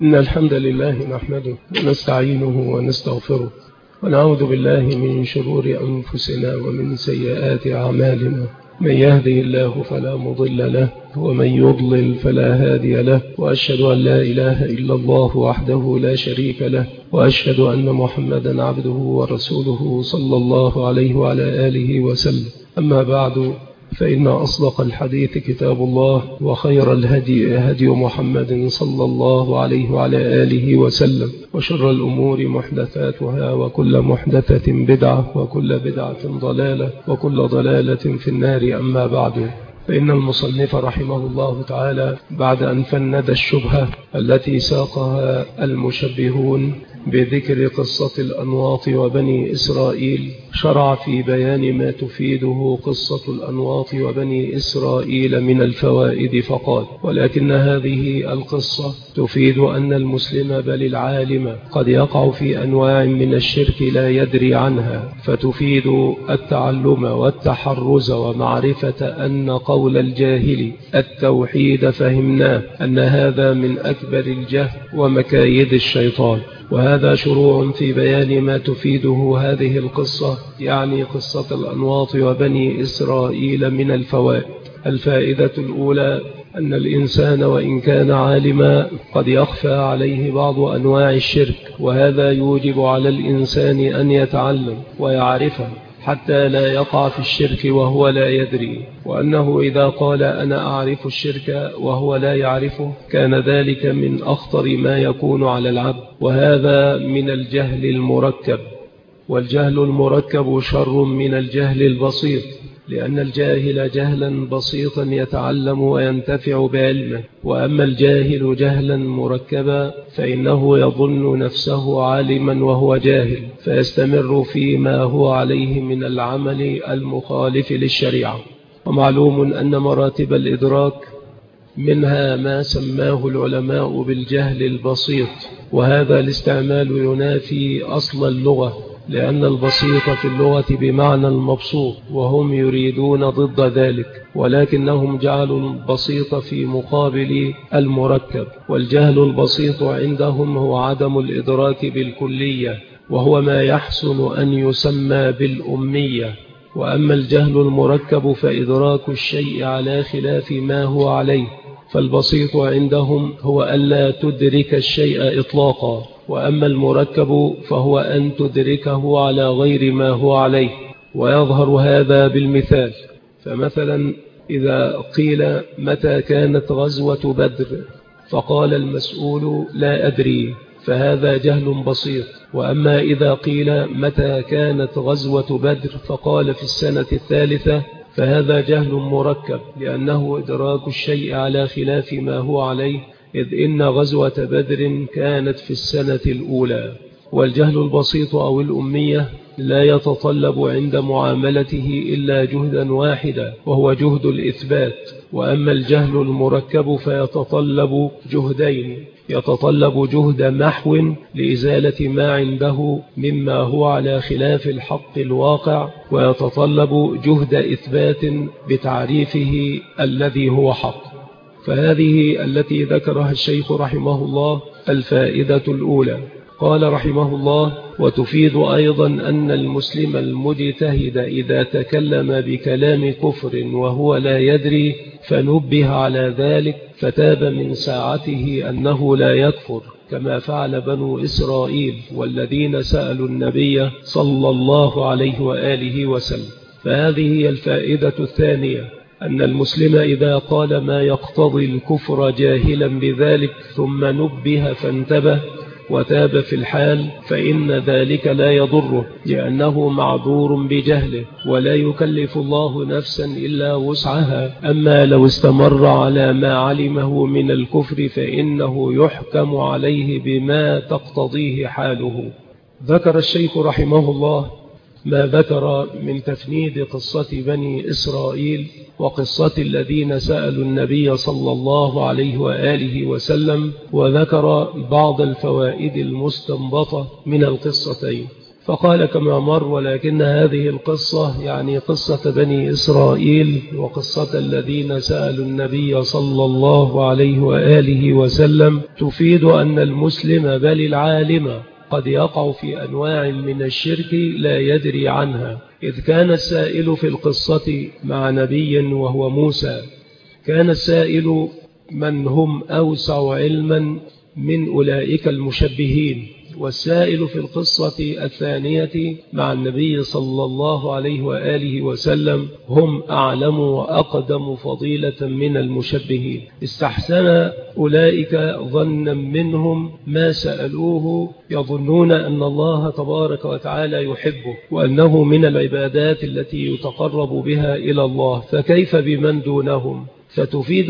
إن الحمد لله نحمده ونستعينه ونستغفره ونعوذ بالله من شرور أنفسنا ومن سيئات أعمالنا. من يهده الله فلا مضل له ومن يضلل فلا هادي له، وأشهد أن لا إله إلا الله وحده لا شريك له، وأشهد أن محمدا عبده ورسوله صلى الله عليه وعلى آله وسلم. أما بعد، فإن أصدق الحديث كتاب الله، وخير الهدي هدي محمد صلى الله عليه وعلى آله وسلم، وشر الأمور محدثاتها، وكل محدثة بدعة، وكل بدعة ضلالة، وكل ضلالة في النار. أما بعد، فإن المصنف رحمه الله تعالى بعد أن فند الشبهة التي ساقها المشبهون بذكر قصة الأنواط وبني إسرائيل، شرع في بيان ما تفيده قصة الأنواط وبني إسرائيل من الفوائد فقال: ولكن هذه القصة تفيد أن المسلم بل العالم قد يقع في أنواع من الشرك لا يدري عنها، فتفيد التعلم والتحرز ومعرفة أن قول الجاهل التوحيد فهمناه أن هذا من أكبر الجهل ومكايد الشيطان. وهذا شروع في بيان ما تفيده هذه القصة، يعني قصة الأنواط وبني إسرائيل من الفوائد. الفائدة الأولى أن الإنسان وإن كان عالما قد يخفى عليه بعض أنواع الشرك، وهذا يوجب على الإنسان أن يتعلم ويعرفه حتى لا يقع في الشرك وهو لا يدري، وأنه إذا قال أنا أعرف الشرك وهو لا يعرفه كان ذلك من أخطر ما يكون على العبد، وهذا من الجهل المركب. والجهل المركب شر من الجهل البسيط، لأن الجاهل جهلا بسيطا يتعلم وينتفع بعلمه، وأما الجاهل جهلا مركبا فإنه يظن نفسه عالما وهو جاهل، فيستمر فيما هو عليه من العمل المخالف للشريعة. ومعلوم أن مراتب الإدراك منها ما سماه العلماء بالجهل البسيط، وهذا الاستعمال ينافي أصل اللغة، لأن البسيط في اللغة بمعنى المبسوط، وهم يريدون ضد ذلك، ولكنهم جعلوا البسيط في مقابل المركب. والجهل البسيط عندهم هو عدم الإدراك بالكلية، وهو ما يحسن أن يسمى بالأمية. وأما الجهل المركب فإدراك الشيء على خلاف ما هو عليه، فالبسيط عندهم هو ألا تدرك الشيء إطلاقا، وأما المركب فهو أن تدركه على غير ما هو عليه. ويظهر هذا بالمثال، فمثلا إذا قيل متى كانت غزوة بدر فقال المسؤول لا أدري، فهذا جهل بسيط. وأما إذا قيل متى كانت غزوة بدر فقال في السنة الثالثة فهذا جهل مركب، لأنه إدراك الشيء على خلاف ما هو عليه، إذ إن غزوة بدر كانت في السنة الأولى. والجهل البسيط أو الأمية لا يتطلب عند معاملته إلا جهدا واحدا، وهو جهد الإثبات. وأما الجهل المركب فيتطلب جهدين: يتطلب جهد محو لإزالة ما عنده مما هو على خلاف الحق الواقع، ويتطلب جهد إثبات بتعريفه الذي هو حق. فهذه التي ذكرها الشيخ رحمه الله الفائدة الأولى. قال رحمه الله: وتفيد أيضا أن المسلم المجتهد إذا تكلم بكلام كفر وهو لا يدري فنبه على ذلك فتاب من ساعته أنه لا يكفر، كما فعل بنو إسرائيل والذين سألوا النبي صلى الله عليه وآله وسلم. فهذه هي الفائدة الثانية، أن المسلم إذا قال ما يقتضي الكفر جاهلا بذلك ثم نبه فانتبه وتاب في الحال فإن ذلك لا يضره، لأنه معذور بجهله، ولا يكلف الله نفسا إلا وسعها. أما لو استمر على ما علمه من الكفر فإنه يحكم عليه بما تقتضيه حاله. ذكر الشيخ رحمه الله ما ذكر من تفنيد قصة بني إسرائيل وقصة الذين سألوا النبي صلى الله عليه وآله وسلم، وذكر بعض الفوائد المستنبطة من القصتين. فقال كما مر: ولكن هذه القصة يعني قصة بني إسرائيل وقصة الذين سألوا النبي صلى الله عليه وآله وسلم تفيد أن المسلم بل العالم قد يقع في أنواع من الشرك لا يدري عنها، إذ كان السائل في القصة مع نبي وهو موسى، كان السائل من هم أوسع علما من أولئك المشبهين، والسائل في القصة الثانية مع النبي صلى الله عليه وآله وسلم هم أعلم وأقدم فضيلة من المشبهين. استحسن أولئك ظنا منهم ما سألوه، يظنون أن الله تبارك وتعالى يحبه وأنه من العبادات التي يتقرب بها إلى الله، فكيف بمن دونهم؟ فتفيد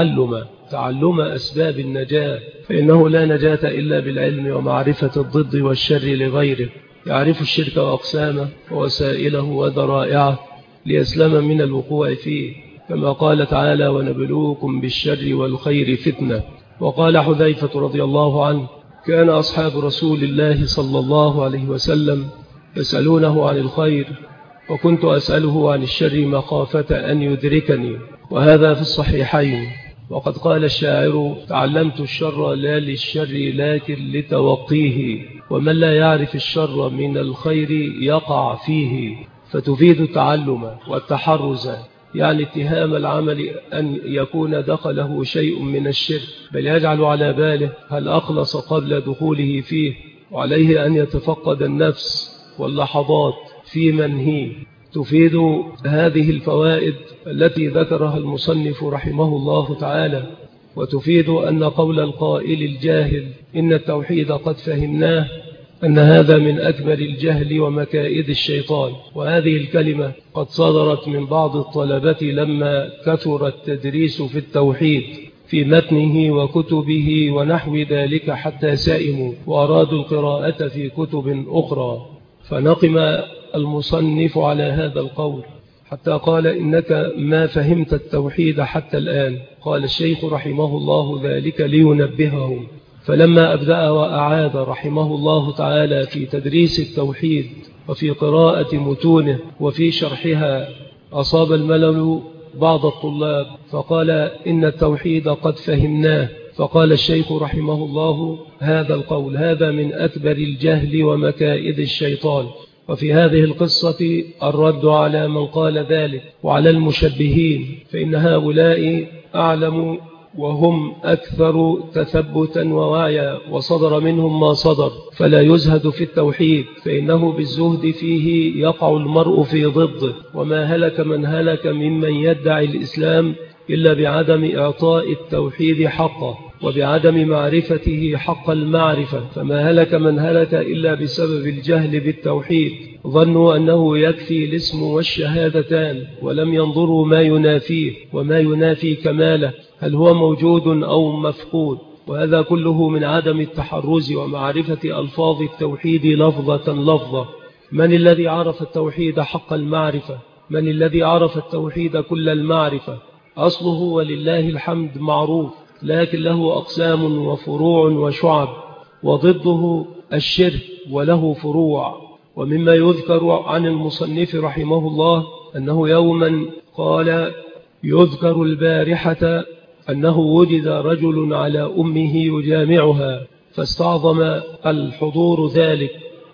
تعلم أسباب النجاة، فإنه لا نجاة إلا بالعلم ومعرفة الضد والشر لغيره، يعرف الشرك وأقسامه ووسائله وذرائعه ليسلم من الوقوع فيه، كما قال تعالى: ونبلوكم بالشر والخير فتنة. وقال حذيفة رضي الله عنه: كان أصحاب رسول الله صلى الله عليه وسلم يسألونه عن الخير، وكنت أسأله عن الشر مخافة أن يدركني، وهذا في الصحيحين. وقد قال الشاعر: تعلمت الشر لا للشر لكن لتوقيه، ومن لا يعرف الشر من الخير يقع فيه. فتفيد التعلم والتحرز، يعني اتهام العمل أن يكون دخله شيء من الشرك، بل يجعل على باله هل أخلص قبل دخوله فيه، وعليه أن يتفقد النفس واللحظات في منهيه. تفيد هذه الفوائد التي ذكرها المصنف رحمه الله تعالى، وتفيد أن قول القائل الجاهل إن التوحيد قد فهمناه، أن هذا من أكبر الجهل ومكائد الشيطان. وهذه الكلمة قد صدرت من بعض الطلبة لما كثر التدريس في التوحيد في متنه وكتبه ونحو ذلك، حتى سائموا وأرادوا القراءة في كتب أخرى، فنقم المصنف على هذا القول حتى قال: إنك ما فهمت التوحيد حتى الآن. قال الشيخ رحمه الله ذلك لينبههم، فلما أبدأ وأعاد رحمه الله تعالى في تدريس التوحيد وفي قراءة متونه وفي شرحها، أصاب الملل بعض الطلاب فقال: إن التوحيد قد فهمناه. فقال الشيخ رحمه الله هذا القول هذا من أكبر الجهل ومكائد الشيطان. وفي هذه القصة الرد على من قال ذلك وعلى المشبهين، فإن هؤلاء أعلم وهم أكثر تثبتا ووعيا، وصدر منهم ما صدر، فلا يزهد في التوحيد، فإنه بالزهد فيه يقع المرء في ضده. وما هلك من هلك ممن يدعي الإسلام إلا بعدم إعطاء التوحيد حقه وبعدم معرفته حق المعرفة، فما هلك من هلك إلا بسبب الجهل بالتوحيد، ظنوا أنه يكفي الاسم والشهادتان ولم ينظروا ما ينافيه وما ينافي كماله، هل هو موجود أو مفقود. وهذا كله من عدم التحرز ومعرفة ألفاظ التوحيد لفظة. من الذي عرف التوحيد حق المعرفة؟ من الذي عرف التوحيد كل المعرفة؟ أصله ولله الحمد معروف، لكن له أقسام وفروع وشعب، وضده الشرك وله فروع. ومما يذكر عن المصنف رحمه الله أنه يوما قال: يذكر البارحة أنه وجد رجل على أمه يجامعها، فاستعظم الحضور ذلك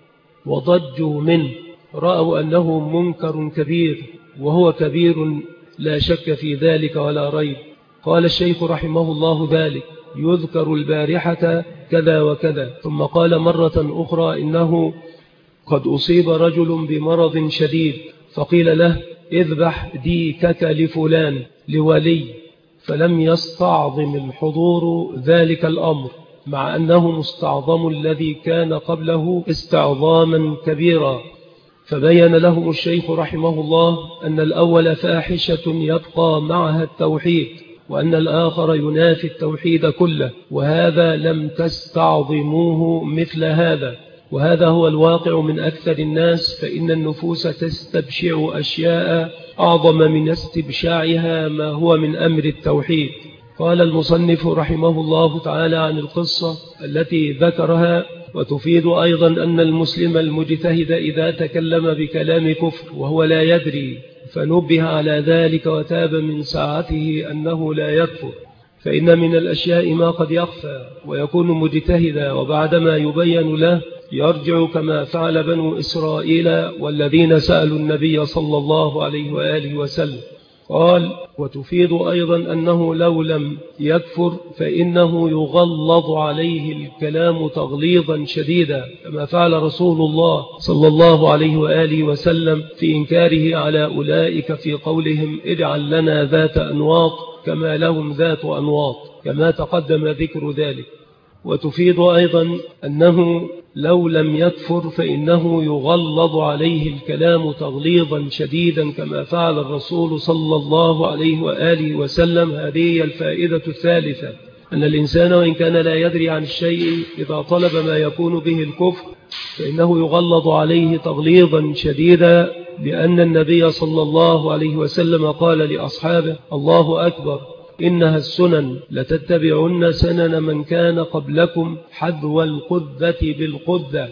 وضجوا منه، رأوا أنه منكر كبير، وهو كبير لا شك في ذلك ولا ريب. قال الشيخ رحمه الله ذلك: يذكر البارحة كذا وكذا. ثم قال مرة أخرى إنه قد أصيب رجل بمرض شديد، فقيل له: اذبح ديكك لفلان لولي، فلم يستعظم الحضور ذلك الأمر، مع أنه مستعظم الذي كان قبله استعظاما كبيرا. فبين لهم الشيخ رحمه الله أن الأول فاحشة يبقى معها التوحيد، وأن الآخر ينافي التوحيد كله، وهذا لم تستعظموه مثل هذا. وهذا هو الواقع من أكثر الناس، فإن النفوس تستبشع أشياء أعظم من استبشاعها ما هو من أمر التوحيد. قال المصنف رحمه الله تعالى عن القصة التي ذكرها: وتفيد أيضا أن المسلم المجتهد إذا تكلم بكلام كفر وهو لا يدري فنبه على ذلك وتاب من ساعته أنه لا يكفر، فإن من الأشياء ما قد يخفى ويكون مجتهدا، وبعدما يبين له يرجع كما فعل بنو إسرائيل والذين سألوا النبي صلى الله عليه وآله وسلم. قال: وتفيد أيضا أنه لو لم يكفر فإنه يغلظ عليه الكلام تغليظا شديدا، كما فعل رسول الله صلى الله عليه وآله وسلم في إنكاره على أولئك في قولهم: اجعل لنا ذات أنواط كما لهم ذات أنواط، كما تقدم ذكر ذلك. وتفيد أيضا أنه لو لم يكفر فإنه يغلظ عليه الكلام تغليظا شديدا، كما فعل الرسول صلى الله عليه وآله وسلم. هذه الفائدة الثالثة، أن الإنسان وإن كان لا يدري عن الشيء إذا طلب ما يكون به الكفر فإنه يغلظ عليه تغليظا شديدا، لأن النبي صلى الله عليه وسلم قال لأصحابه: الله أكبر، إنها السنن لتتبعن سنن من كان قبلكم حذو القذة بالقذة،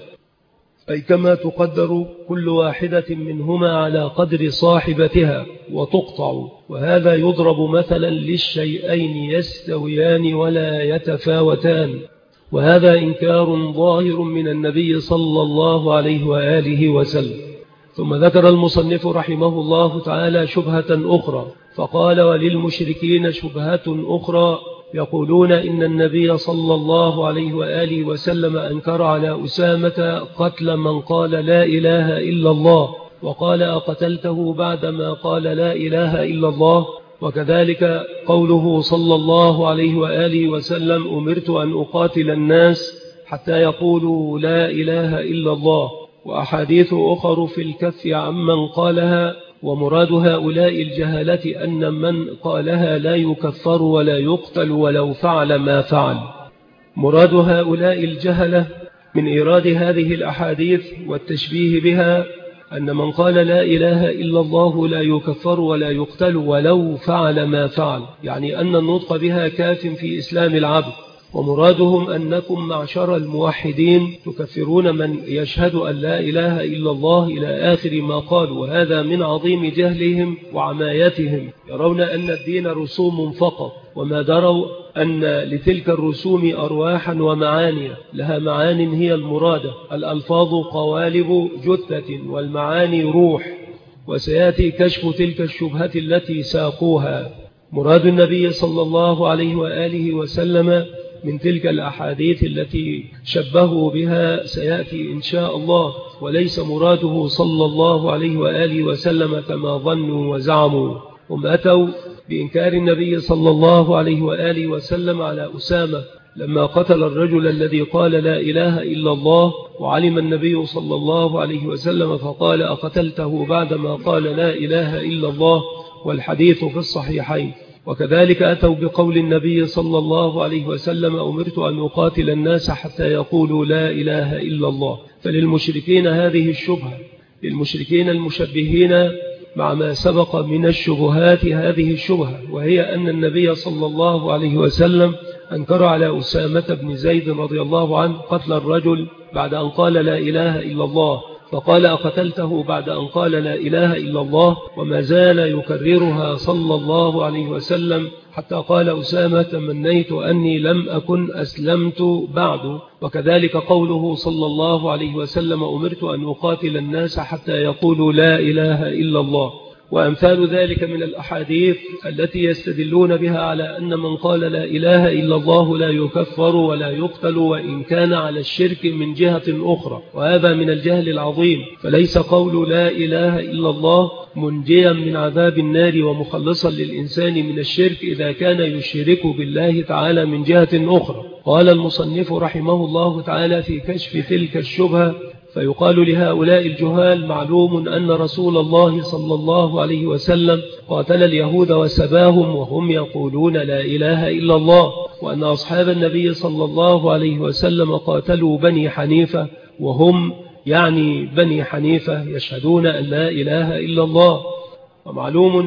أي كما تقدر كل واحدة منهما على قدر صاحبتها وتقطع. وهذا يضرب مثلا للشيئين يستويان ولا يتفاوتان، وهذا إنكار ظاهر من النبي صلى الله عليه وآله وسلم. ثم ذكر المصنف رحمه الله تعالى شبهة أخرى، فقال: وللمشركين شبهة أخرى، يقولون إن النبي صلى الله عليه وآله وسلم أنكر على أسامة قتل من قال لا إله إلا الله، وقال: أقتلته بعدما قال لا إله إلا الله. وكذلك قوله صلى الله عليه وآله وسلم: أمرت أن أقاتل الناس حتى يقولوا لا إله إلا الله. وأحاديث أخر في الكف عمن قالها. ومراد هؤلاء الجهلة أن من قالها لا يكفر ولا يقتل ولو فعل ما فعل. مراد هؤلاء الجهلة من إيراد هذه الأحاديث والتشبيه بها أن من قال لا إله إلا الله لا يكفر ولا يقتل ولو فعل ما فعل، يعني أن النطق بها كاف في إسلام العبد. ومرادهم أنكم معشر الموحدين تكفرون من يشهد أن لا إله إلا الله إلى آخر ما قالوا، وهذا من عظيم جهلهم وعمايتهم. يرون أن الدين رسوم فقط، وما دروا أن لتلك الرسوم أرواحا ومعاني، لها معان هي المرادة. الألفاظ قوالب جثة والمعاني روح، وسيأتي كشف تلك الشبهة التي ساقوها. مراد النبي صلى الله عليه وآله وسلم من تلك الأحاديث التي شبهوا بها سيأتي إن شاء الله، وليس مراده صلى الله عليه وآله وسلم كما ظنوا وزعموا. هم أتوا بإنكار النبي صلى الله عليه وآله وسلم على أسامة لما قتل الرجل الذي قال لا إله إلا الله، وعلم النبي صلى الله عليه وسلم فقال: أقتلته بعدما قال لا إله إلا الله، والحديث في الصحيحين. وكذلك أتوا بقول النبي صلى الله عليه وسلم: أمرت أن أقاتل الناس حتى يقولوا لا إله إلا الله. فللمشركين هذه الشبهة، للمشركين المشبهين مع ما سبق من الشبهات هذه الشبهة، وهي أن النبي صلى الله عليه وسلم أنكر على أسامة بن زيد رضي الله عنه قتل الرجل بعد أن قال لا إله إلا الله، فقال: أقتلته بعد أن قال لا إله إلا الله، وما زال يكررها صلى الله عليه وسلم حتى قال أسامة: تمنيت أني لم أكن أسلمت بعد. وكذلك قوله صلى الله عليه وسلم: أمرت أن أقاتل الناس حتى يقولوا لا إله إلا الله. وأمثال ذلك من الأحاديث التي يستدلون بها على أن من قال لا إله إلا الله لا يكفر ولا يقتل وإن كان على الشرك من جهة أخرى، وهذا من الجهل العظيم. فليس قول لا إله إلا الله منجيا من عذاب النار ومخلصا للإنسان من الشرك إذا كان يشرك بالله تعالى من جهة أخرى. قال المصنف رحمه الله تعالى في كشف تلك الشبهة: فيقال لهؤلاء الجهال: معلوم أن رسول الله صلى الله عليه وسلم قاتل اليهود وسباهم وهم يقولون لا إله إلا الله، وأن أصحاب النبي صلى الله عليه وسلم قاتلوا بني حنيفة وهم يعني بني حنيفة يشهدون أن لا إله إلا الله. ومعلوم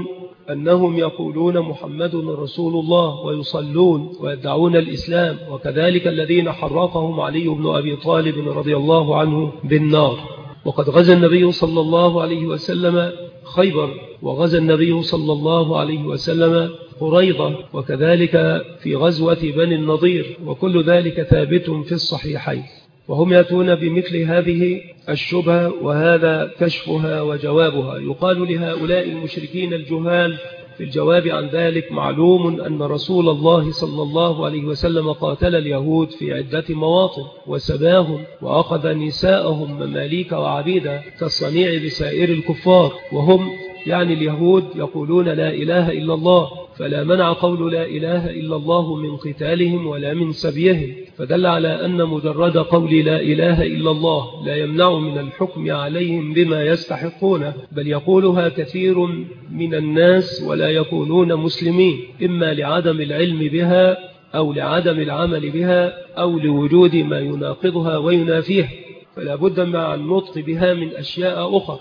أنهم يقولون محمد رسول الله ويصلون ويدعون الإسلام، وكذلك الذين حرقهم علي بن أبي طالب رضي الله عنه بالنار. وقد غزا النبي صلى الله عليه وسلم خيبر، وغزا النبي صلى الله عليه وسلم قريظة، وكذلك في غزوة بني النضير، وكل ذلك ثابت في الصحيحين. وهم يأتون بمثل هذه الشبهة، وهذا كشفها وجوابها. يقال لهؤلاء المشركين الجهال في الجواب عن ذلك: معلوم أن رسول الله صلى الله عليه وسلم قاتل اليهود في عدة مواطن وسباهم وأخذ نساءهم مماليك وعبيدا كالصنيع بسائر الكفار، وهم يعني اليهود يقولون لا إله إلا الله، فلا منع قول لا إله إلا الله من قتالهم ولا من سبيهم، فدل على أن مجرد قول لا إله إلا الله لا يمنع من الحكم عليهم بما يستحقونه، بل يقولها كثير من الناس ولا يكونون مسلمين، إما لعدم العلم بها أو لعدم العمل بها أو لوجود ما يناقضها وينافيها، فلا بد مع النطق بها من أشياء أخرى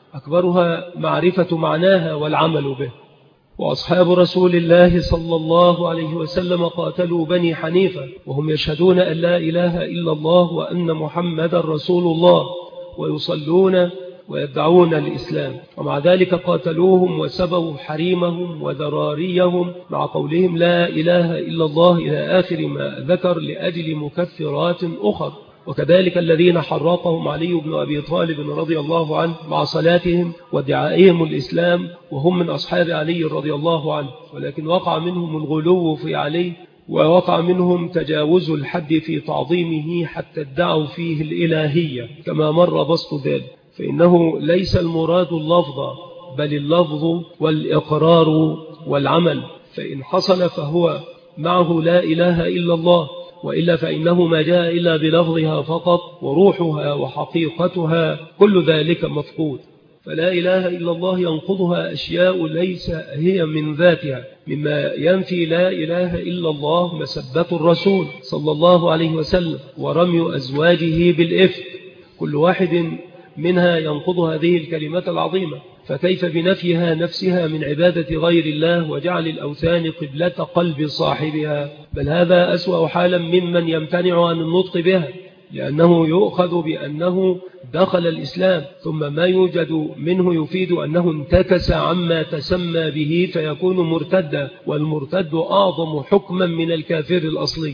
أكبرها معرفة معناها والعمل به. وأصحاب رسول الله صلى الله عليه وسلم قاتلوا بني حنيفة وهم يشهدون أن لا إله إلا الله وأن محمد رسول الله، ويصلون ويدعون الإسلام، ومع ذلك قاتلوهم وسبوا حريمهم وذراريهم مع قولهم لا إله إلا الله إلى آخر ما ذكر لأجل مكفرات أخر. وكذلك الذين حرقهم علي بن أبي طالب رضي الله عنه مع صلاتهم وادعائهم الإسلام، وهم من أصحاب علي رضي الله عنه، ولكن وقع منهم الغلو في علي، ووقع منهم تجاوز الحد في تعظيمه حتى ادعوا فيه الإلهية كما مر بسط ذلك. فإنه ليس المراد اللفظ بل اللفظ والإقرار والعمل، فإن حصل فهو معه لا إله إلا الله، وإلا فإنه ما جاء إلا بلفظها فقط، وروحها وحقيقتها كل ذلك مفقود. فلا إله إلا الله ينقضها أشياء ليس هي من ذاتها، مما ينفي لا إله إلا الله مسبة الرسول صلى الله عليه وسلم ورمي أزواجه بالإفك، كل واحد منها ينقض هذه الكلمة العظيمة، فكيف بنفيها نفسها من عبادة غير الله وجعل الأوثان قبلة قلب صاحبها؟ بل هذا أسوأ حالا ممن يمتنع عن النطق بها، لأنه يؤخذ بأنه دخل الإسلام، ثم ما يوجد منه يفيد أنه انتكس عما تسمى به فيكون مرتدا، والمرتد أعظم حكما من الكافر الأصلي.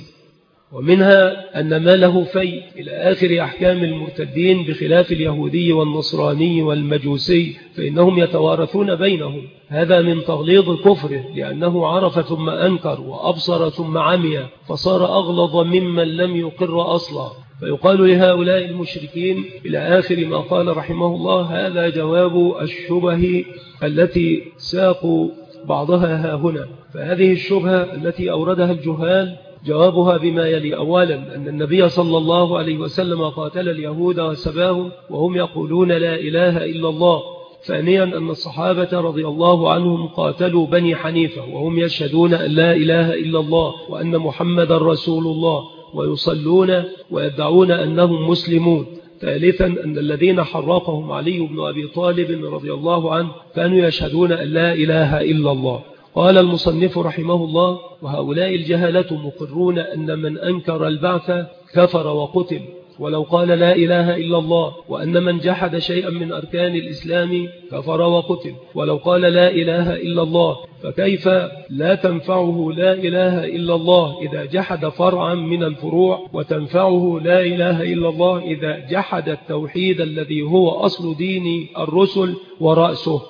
ومنها أن ما له في إلى آخر أحكام المرتدين بخلاف اليهودي والنصراني والمجوسي، فإنهم يتوارثون بينهم، هذا من تغليظ كفره، لأنه عرف ثم أنكر وأبصر ثم عمي، فصار أغلظ ممن لم يقر أصلا. فيقال لهؤلاء المشركين إلى آخر ما قال رحمه الله: هذا جواب الشبه التي ساقوا بعضها هنا. فهذه الشبهة التي أوردها الجهال جوابها بما يلي: أولا أن النبي صلى الله عليه وسلم قاتل اليهود وسباهم وهم يقولون لا إله إلا الله. ثانيا أن الصحابة رضي الله عنهم قاتلوا بني حنيفة وهم يشهدون أن لا إله إلا الله وأن محمد رسول الله، ويصلون ويدعون أنهم مسلمون. ثالثا أن الذين حرقهم علي بن أبي طالب رضي الله عنه كانوا يشهدون أن لا إله إلا الله. قال المصنف رحمه الله: وهؤلاء الجهلة مقرون أن من أنكر البعث كفر وقتل ولو قال لا إله إلا الله، وأن من جحد شيئا من أركان الإسلام كفر وقتل ولو قال لا إله إلا الله، فكيف لا تنفعه لا إله إلا الله إذا جحد فرعا من الفروع، وتنفعه لا إله إلا الله إذا جحد التوحيد الذي هو أصل دين الرسل ورأسه.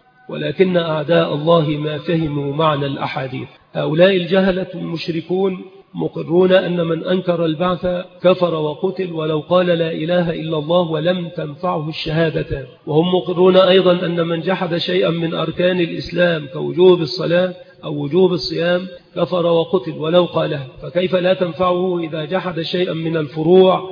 ولكن أعداء الله ما فهموا معنى الأحاديث. هؤلاء الجهلة المشركون مقرون أن من أنكر البعث كفر وقتل ولو قال لا إله إلا الله ولم تنفعه الشهادتان، وهم مقرون أيضا أن من جحد شيئا من أركان الإسلام كوجوب الصلاة أو وجوب الصيام كفر وقتل ولو قالها، فكيف لا تنفعه إذا جحد شيئا من الفروع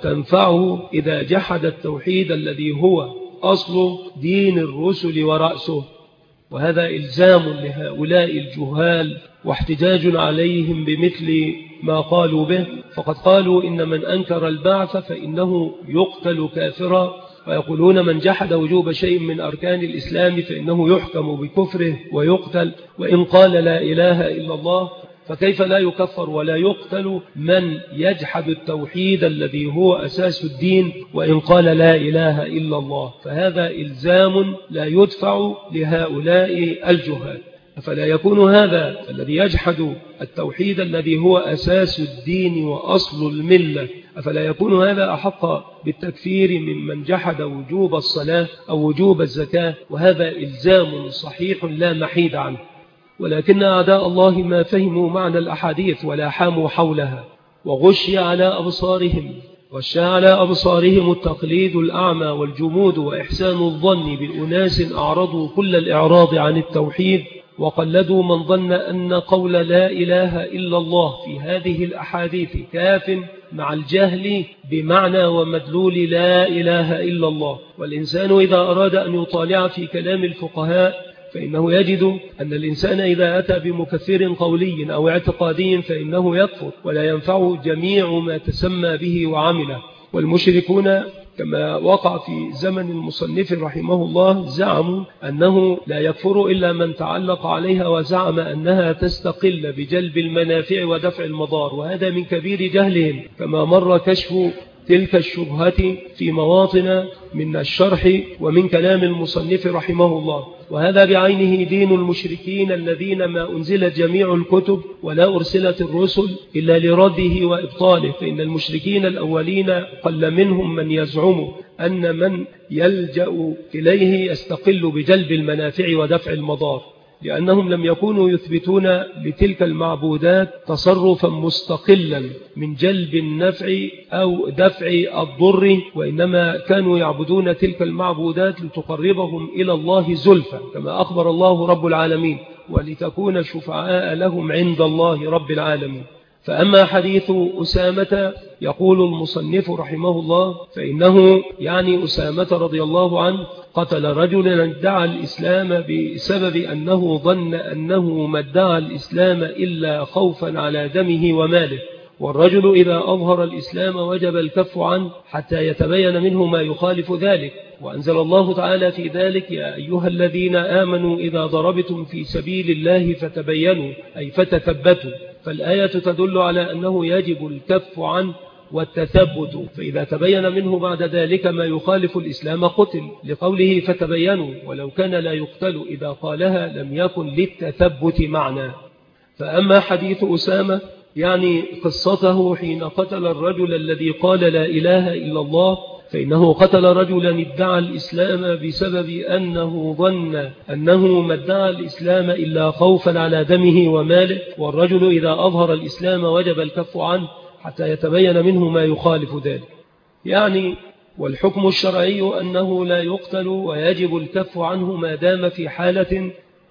وتنفعه إذا جحد التوحيد الذي هو أصل دين الرسل ورأسه؟ وهذا إلزام لهؤلاء الجهال واحتجاج عليهم بمثل ما قالوا به، فقد قالوا إن من أنكر البعث فإنه يقتل كافرا ويقولون من جحد وجوب شيء من أركان الإسلام فإنه يحكم بكفره ويقتل، وإن قال لا إله إلا الله فكيف لا يكفر ولا يقتل من يجحد التوحيد الذي هو أساس الدين وإن قال لا إله إلا الله؟ فهذا إلزام لا يدفع لهؤلاء الجهال. فلا يكون هذا الذي يجحد التوحيد الذي هو أساس الدين وأصل الملة، أفلا يكون هذا أحق بالتكفير ممن جحد وجوب الصلاة أو وجوب الزكاة؟ وهذا إلزام صحيح لا محيد عنه. ولكن أعداء الله ما فهموا معنى الأحاديث ولا حاموا حولها، وغشي على أبصارهم التقليد الأعمى والجمود وإحسان الظن بالأناس أعرضوا كل الإعراض عن التوحيد، وقلدوا من ظن أن قول لا إله إلا الله في هذه الأحاديث كاف مع الجهل بمعنى ومدلول لا إله إلا الله. والإنسان إذا أراد أن يطالع في كلام الفقهاء فإنه يجد أن الإنسان إذا أتى بمكفر قولي أو اعتقادي فإنه يكفر ولا ينفعه جميع ما تسمى به وعمله. والمشركون كما وقع في زمن المصنف رحمه الله زعموا أنه لا يكفر إلا من تعلق عليها وزعم أنها تستقل بجلب المنافع ودفع المضار، وهذا من كبير جهلهم، كما مر كشف تلك الشبهة في مواطن من الشرح ومن كلام المصنف رحمه الله. وهذا بعينه دين المشركين الذين ما أنزلت جميع الكتب ولا أرسلت الرسل إلا لرده وإبطاله. فإن المشركين الأولين قل منهم من يزعم أن من يلجأ إليه يستقل بجلب المنافع ودفع المضار، لأنهم لم يكونوا يثبتون لتلك المعبودات تصرفا مستقلا من جلب النفع أو دفع الضر، وإنما كانوا يعبدون تلك المعبودات لتقربهم إلى الله زلفى كما أخبر الله رب العالمين، ولتكون شفعاء لهم عند الله رب العالمين. فأما حديث أسامة يقول المصنف رحمه الله فإنه يعني أسامة رضي الله عنه قتل رجلا ادعى الإسلام بسبب أنه ظن أنه ما ادعى الإسلام إلا خوفا على دمه وماله، والرجل إذا أظهر الإسلام وجب الكف عنه حتى يتبين منه ما يخالف ذلك. وأنزل الله تعالى في ذلك يا أيها الذين آمنوا إذا ضربتم في سبيل الله فتبينوا أي فتثبتوا. فالآية تدل على أنه يجب الكف عنه والتثبت، فإذا تبين منه بعد ذلك ما يخالف الإسلام قتل، لقوله فتبينوا، ولو كان لا يقتل إذا قالها لم يكن للتثبت معنى. فأما حديث أسامة يعني قصته حين قتل الرجل الذي قال لا إله إلا الله، فإنه قتل رجلا ادعى الإسلام بسبب أنه ظن أنه ما ادعى الإسلام إلا خوفا على دمه وماله، والرجل إذا أظهر الإسلام وجب الكف عنه حتى يتبين منه ما يخالف ذلك. يعني والحكم الشرعي أنه لا يقتل ويجب الكف عنه ما دام في حالة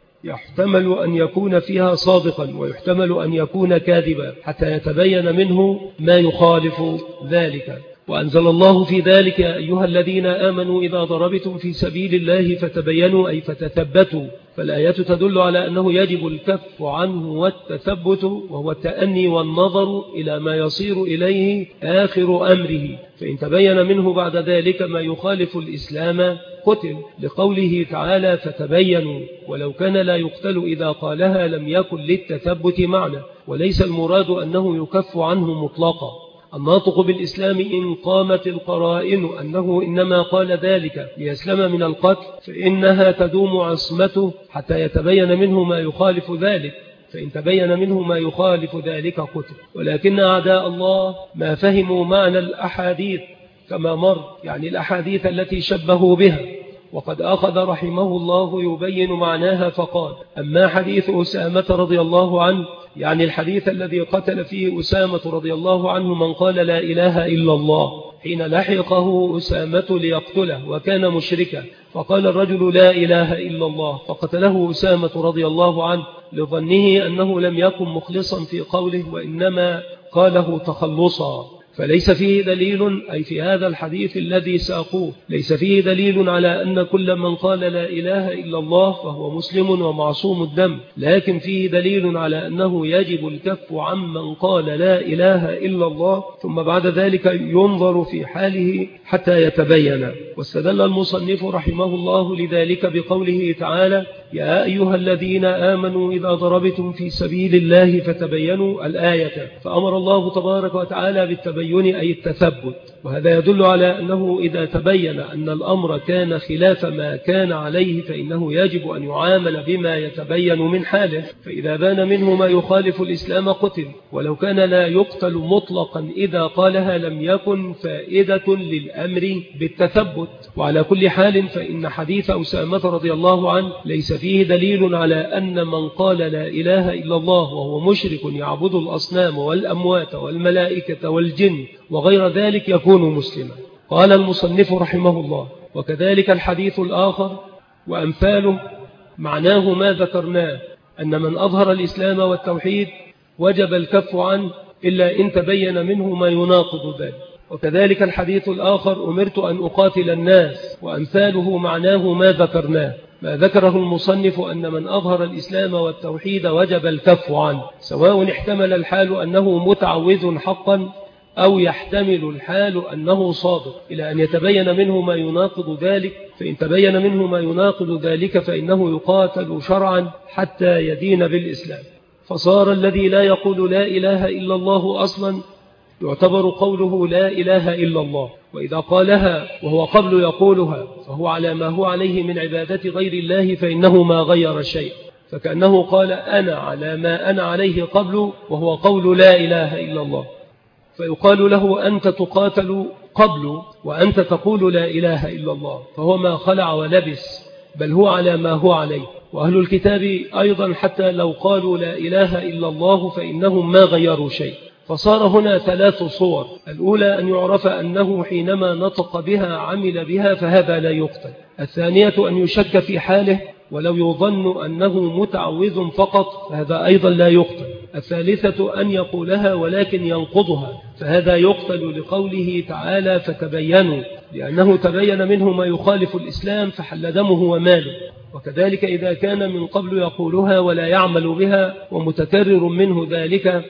يحتمل أن يكون فيها صادقا ويحتمل أن يكون كاذبا حتى يتبين منه ما يخالف ذلك. وأنزل الله في ذلك يا أيها الذين آمنوا إذا ضربتم في سبيل الله فتبينوا أي فتثبتوا. فالآية تدل على أنه يجب الكف عنه والتثبت، وهو التأني والنظر إلى ما يصير إليه آخر أمره، فإن تبين منه بعد ذلك ما يخالف الإسلام قتل، لقوله تعالى فتبينوا، ولو كان لا يقتل إذا قالها لم يكن للتثبت معنى، وليس المراد أنه يكف عنه مطلقا. الناطق بالإسلام إن قامت القرائن أنه إنما قال ذلك ليسلم من القتل فإنها تدوم عصمته حتى يتبين منه ما يخالف ذلك، فإن تبين منه ما يخالف ذلك قتل. ولكن أعداء الله ما فهموا معنى الأحاديث كما مر، يعني الأحاديث التي شبهوا بها، وقد أخذ رحمه الله يبين معناها فقال أما حديث أسامة رضي الله عنه، يعني الحديث الذي قتل فيه أسامة رضي الله عنه من قال لا إله إلا الله حين لحقه أسامة ليقتله وكان مشركا، فقال الرجل لا إله إلا الله فقتله أسامة رضي الله عنه لظنه أنه لم يكن مخلصا في قوله وإنما قاله تخلصا، فليس فيه دليل، أي في هذا الحديث الذي ساقوه ليس فيه دليل على أن كل من قال لا إله إلا الله فهو مسلم ومعصوم الدم، لكن فيه دليل على أنه يجب الكف عمن قال لا إله إلا الله، ثم بعد ذلك ينظر في حاله حتى يتبين. واستدل المصنف رحمه الله لذلك بقوله تعالى: يا أيها الذين آمنوا إذا ضربتم في سبيل الله فتبينوا الآية، فأمر الله تبارك وتعالى بالتبين أي التثبت، وهذا يدل على أنه إذا تبين أن الأمر كان خلاف ما كان عليه فإنه يجب أن يعامل بما يتبين من حاله، فإذا بان منه ما يخالف الإسلام قتل، ولو كان لا يقتل مطلقا إذا قالها لم يكن فائدة للأمر بالتثبت. وعلى كل حال فإن حديث أسامة رضي الله عنه ليس فيه دليل على أن من قال لا إله إلا الله وهو مشرك يعبد الأصنام والأموات والملائكة والجن وغير ذلك يكون مسلما. قال المصنف رحمه الله: وكذلك الحديث الآخر وأمثاله معناه ما ذكرناه، أن من أظهر الإسلام والتوحيد وجب الكف عنه إلا إن تبين منه ما يناقض ذلك. وكذلك الحديث الآخر: أمرت أن أقاتل الناس، وأمثاله معناه ما ذكرناه، ما ذكره المصنف أن من أظهر الإسلام والتوحيد وجب الكف عنه، سواء احتمل الحال أنه متعوذ حقا أو يحتمل الحال أنه صادق، إلى أن يتبين منه ما يناقض ذلك، فإن تبين منه ما يناقض ذلك فإنه يقاتل شرعا حتى يدين بالإسلام. فصار الذي لا يقول لا إله إلا الله أصلا يعتبر قوله لا إله إلا الله، وإذا قالها وهو قبل يقولها فهو على ما هو عليه من عبادة غير الله فإنه ما غير شيء، فكأنه قال أنا على ما أنا عليه قبل وهو قول لا إله إلا الله، فيقال له أنت تقاتل قبل وأنت تقول لا إله إلا الله، فهو ما خلع ولبس، بل هو على ما هو عليه. وأهل الكتاب أيضا حتى لو قالوا لا إله إلا الله فإنهم ما غيروا شيء. فصار هنا 3 صور: الأولى أن يعرف أنه حينما نطق بها عمل بها فهذا لا يقتل، الثانية أن يشك في حاله ولو يظن أنه متعوذ فقط فهذا أيضا لا يقتل، الثالثة أن يقولها ولكن ينقضها فهذا يقتل لقوله تعالى فتبينوا، لأنه تبين منه ما يخالف الإسلام فحل دمه وماله. وكذلك إذا كان من قبل يقولها ولا يعمل بها ومتكرر منه ذلك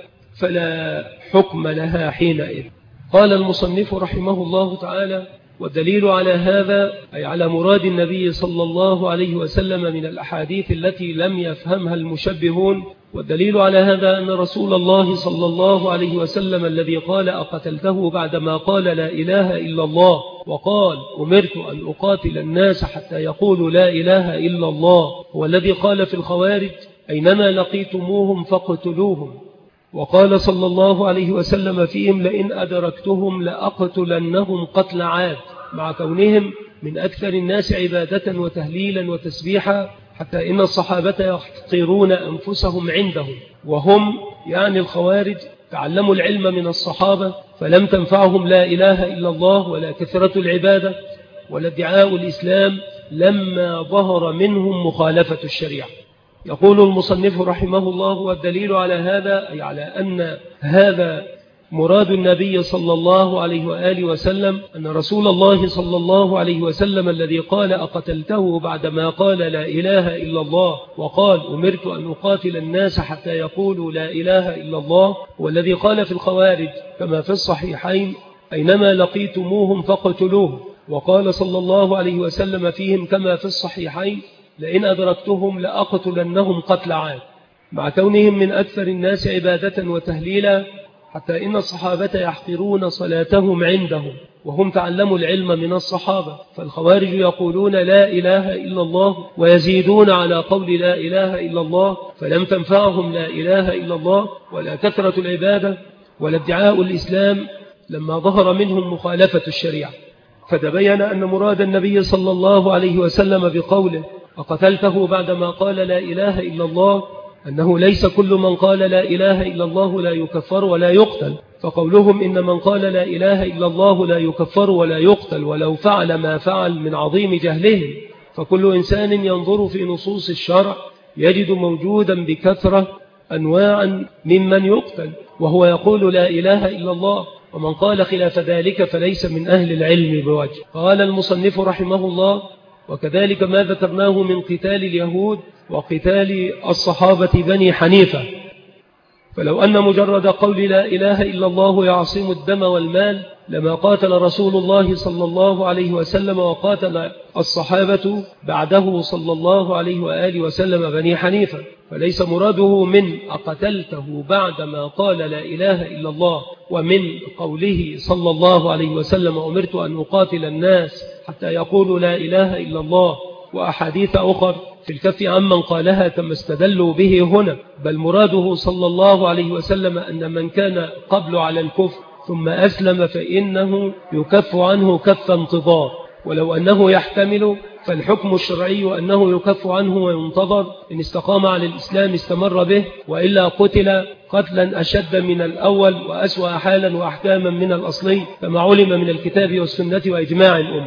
فلا حكم لها حينئذ. قال المصنف رحمه الله تعالى: والدليل على هذا أي على مراد النبي صلى الله عليه وسلم من الأحاديث التي لم يفهمها المشبهون، والدليل على هذا أن رسول الله صلى الله عليه وسلم الذي قال أقتلته بعدما قال لا إله إلا الله وقال أمرت أن أقاتل الناس حتى يقولوا لا إله إلا الله، هو الذي قال في الخوارج أينما لقيتموهم فاقتلوهم، وقال صلى الله عليه وسلم فيهم لئن أدركتهم لأقتلنهم قتل عاد، مع كونهم من أكثر الناس عبادة وتهليلا وتسبيحا، حتى إن الصحابة يحقرون أنفسهم عندهم، وهم يعني الخوارج تعلموا العلم من الصحابة فلم تنفعهم لا إله إلا الله ولا كثرة العبادة ولا ادعاء الإسلام لما ظهر منهم مخالفة الشريعة. يقول المصنف رحمه الله: والدليل على هذا أي على أن هذا مراد النبي صلى الله عليه وآله وسلم، أن رسول الله صلى الله عليه وسلم الذي قال أقتلته بعدما قال لا إله إلا الله وقال أمرت أن أقاتل الناس حتى يقولوا لا إله إلا الله، والذي قال في الخوارج كما في الصحيحين أينما لقيتموهم فاقتلوهم، وقال صلى الله عليه وسلم فيهم كما في الصحيحين لئن أدركتهم لأقتلنهم قتل عاد، مع كونهم من أكثر الناس عبادة وتهليلا، حتى إن الصحابة يحقرون صلاتهم عندهم وهم تعلموا العلم من الصحابة. فالخوارج يقولون لا إله إلا الله ويزيدون على قول لا إله إلا الله، فلم تنفعهم لا إله إلا الله ولا كثرة العبادة ولا ادعاء الإسلام لما ظهر منهم مخالفة الشريعة. فتبين أن مراد النبي صلى الله عليه وسلم بقوله أقتلته بعدما قال لا إله إلا الله أنه ليس كل من قال لا إله إلا الله لا يكفر ولا يقتل، فقولهم إن من قال لا إله إلا الله لا يكفر ولا يقتل ولو فعل ما فعل من عظيم جهلهم، فكل إنسان ينظر في نصوص الشرع يجد موجودا بكثرة أنواعا ممن يقتل وهو يقول لا إله إلا الله، ومن قال خلاف ذلك فليس من أهل العلم بوجه. قال المصنف رحمه الله: وكذلك ما ذكرناه من قتال اليهود وقتال الصحابة بني حنيفة، فلو أن مجرد قول لا إله إلا الله يعصم الدم والمال لما قاتل رسول الله صلى الله عليه وسلم وقاتل الصحابة بعده صلى الله عليه وآله وسلم بني حنيفة، فليس مراده من أقتلته بعدما قال لا إله إلا الله ومن قوله صلى الله عليه وسلم أمرت أن أقاتل الناس حتى يقولوا لا إله إلا الله وأحاديث أخر في الكف عمن قالها كما استدلوا به هنا، بل مراده صلى الله عليه وسلم أن من كان قبل على الكفر ثم أسلم فإنه يكف عنه كف انتظار، ولو أنه يحتمل فالحكم الشرعي أنه يكف عنه وينتظر، إن استقام على الإسلام استمر به، وإلا قتل قتلا أشد من الأول وأسوأ حالا وأحكاما من الأصلي كما علم من الكتاب والسنة وإجماع الأمة.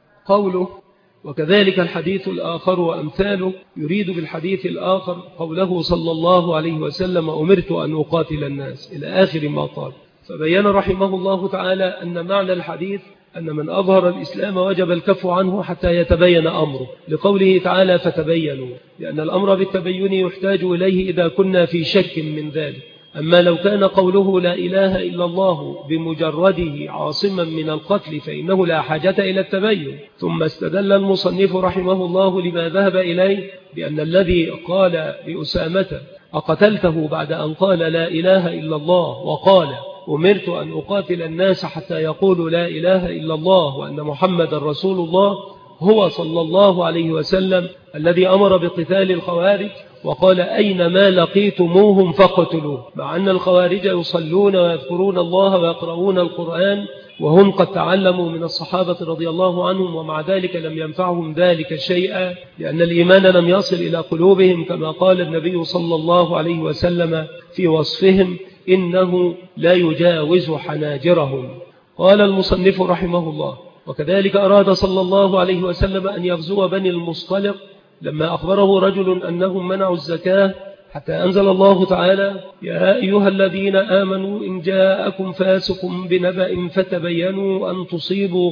قوله: وكذلك الحديث الآخر وأمثاله، يريد بالحديث الآخر قوله صلى الله عليه وسلم أمرت أن أقاتل الناس إلى آخر ما قال. فبين رحمه الله تعالى أن معنى الحديث أن من أظهر الإسلام وجب الكف عنه حتى يتبين أمره، لقوله تعالى فتبينوا، لأن الأمر بالتبين يحتاج إليه إذا كنا في شك من ذلك. أما لو كان قوله لا إله إلا الله بمجرده عاصما من القتل فإنه لا حاجة إلى التبين. ثم استدل المصنف رحمه الله لما ذهب إليه بأن الذي قال لأسامة أقتلته بعد أن قال لا إله إلا الله وقال أمرت أن أقاتل الناس حتى يقولوا لا إله إلا الله وأن محمد رسول الله، هو صلى الله عليه وسلم الذي أمر بقتال الخوارج وقال أينما لقيتموهم فاقتلوه، مع أن الخوارج يصلون ويذكرون الله ويقرؤون القرآن وهم قد تعلموا من الصحابة رضي الله عنهم، ومع ذلك لم ينفعهم ذلك شيئا لأن الإيمان لم يصل إلى قلوبهم، كما قال النبي صلى الله عليه وسلم في وصفهم إنه لا يجاوز حناجرهم. قال المصنف رحمه الله: وكذلك أراد صلى الله عليه وسلم أن يغزو بني المصطلق لما أخبره رجل أنهم منعوا الزكاة، حتى أنزل الله تعالى: يا أيها الذين آمنوا إن جاءكم فاسق بنبأ فتبينوا أن تصيبوا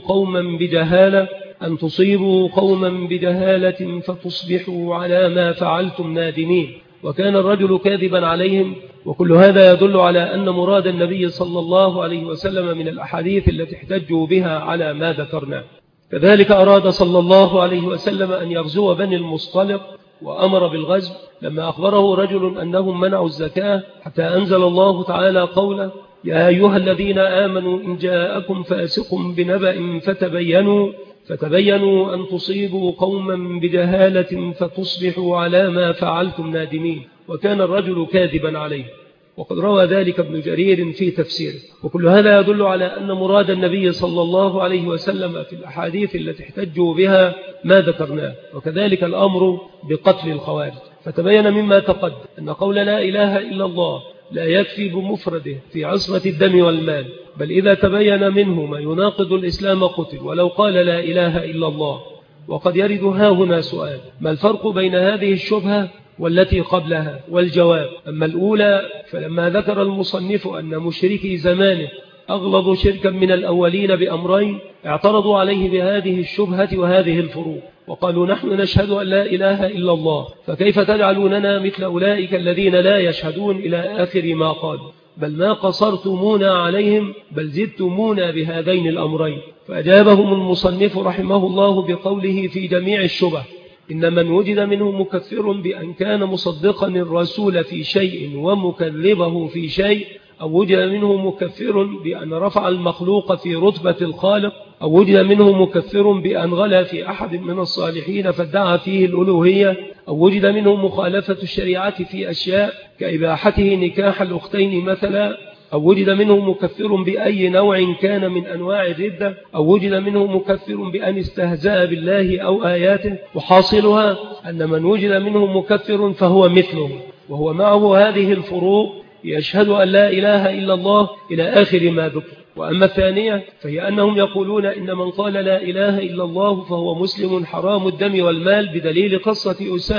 قوما بجهالة فتصبحوا على ما فعلتم نادمين. وكان الرجل كاذبا عليهم. وكل هذا يدل على أن مراد النبي صلى الله عليه وسلم من الأحاديث التي احتجوا بها على ما ذكرنا. كذلك أراد صلى الله عليه وسلم أن يغزو بني المصطلق وأمر بالغزو لما أخبره رجل أنهم منعوا الزكاة، حتى أنزل الله تعالى قوله: يا أيها الذين آمنوا إن جاءكم فاسق بنبأ فتبينوا أن تصيبوا قوما بجهالة فتصبحوا على ما فعلتم نادمين. وكان الرجل كاذبا عليه، وقد روى ذلك ابن جرير في تفسيره. وكل هذا يدل على أن مراد النبي صلى الله عليه وسلم في الأحاديث التي احتجوا بها ما ذكرناه. وكذلك الأمر بقتل الخوارج. فتبين مما تقدم أن قول لا إله إلا الله لا يكفي بمفرده في عصمة الدم والمال، بل إذا تبين منه ما يناقض الإسلام قتل ولو قال لا إله إلا الله. وقد يرد هنا سؤال: ما الفرق بين هذه الشبهة والتي قبلها؟ والجواب: أما الأولى فلما ذكر المصنف أن مشركي زمانه أغلظوا شركا من الأولين بأمرين، اعترضوا عليه بهذه الشبهة وهذه الفروق، وقالوا: نحن نشهد أن لا إله إلا الله، فكيف تجعلوننا مثل أولئك الذين لا يشهدون إلى آخر ما قالوا؟ بل ما قصرتمونا عليهم بل زدتمونا بهذين الأمرين. فأجابهم المصنف رحمه الله بقوله في جميع الشبه: إن من وجد منه مكفر بأن كان مصدقا الرسول في شيء ومكذبه في شيء، أو وجد منه مكفر بأن رفع المخلوق في رتبة الخالق، أو وجد منه مكفر بأن غلا في أحد من الصالحين فادعى فيه الألوهية، أو وجد منه مخالفة الشريعة في أشياء كإباحته نكاح الأختين مثلا، أو وجد منه مكفر بأي نوع كان من أنواع الردة، أو وجد منه مكفر بأن استهزأ بالله أو آياته. وحاصلها أن من وجد منه مكفر فهو مثله، وهو معه هذه الفروق يشهد أن لا إله إلا الله إلى آخر ما ذكر. وأما الثانية فهي أنهم يقولون إن من قال لا إله إلا الله فهو مسلم حرام الدم والمال بدليل قصة أسامة،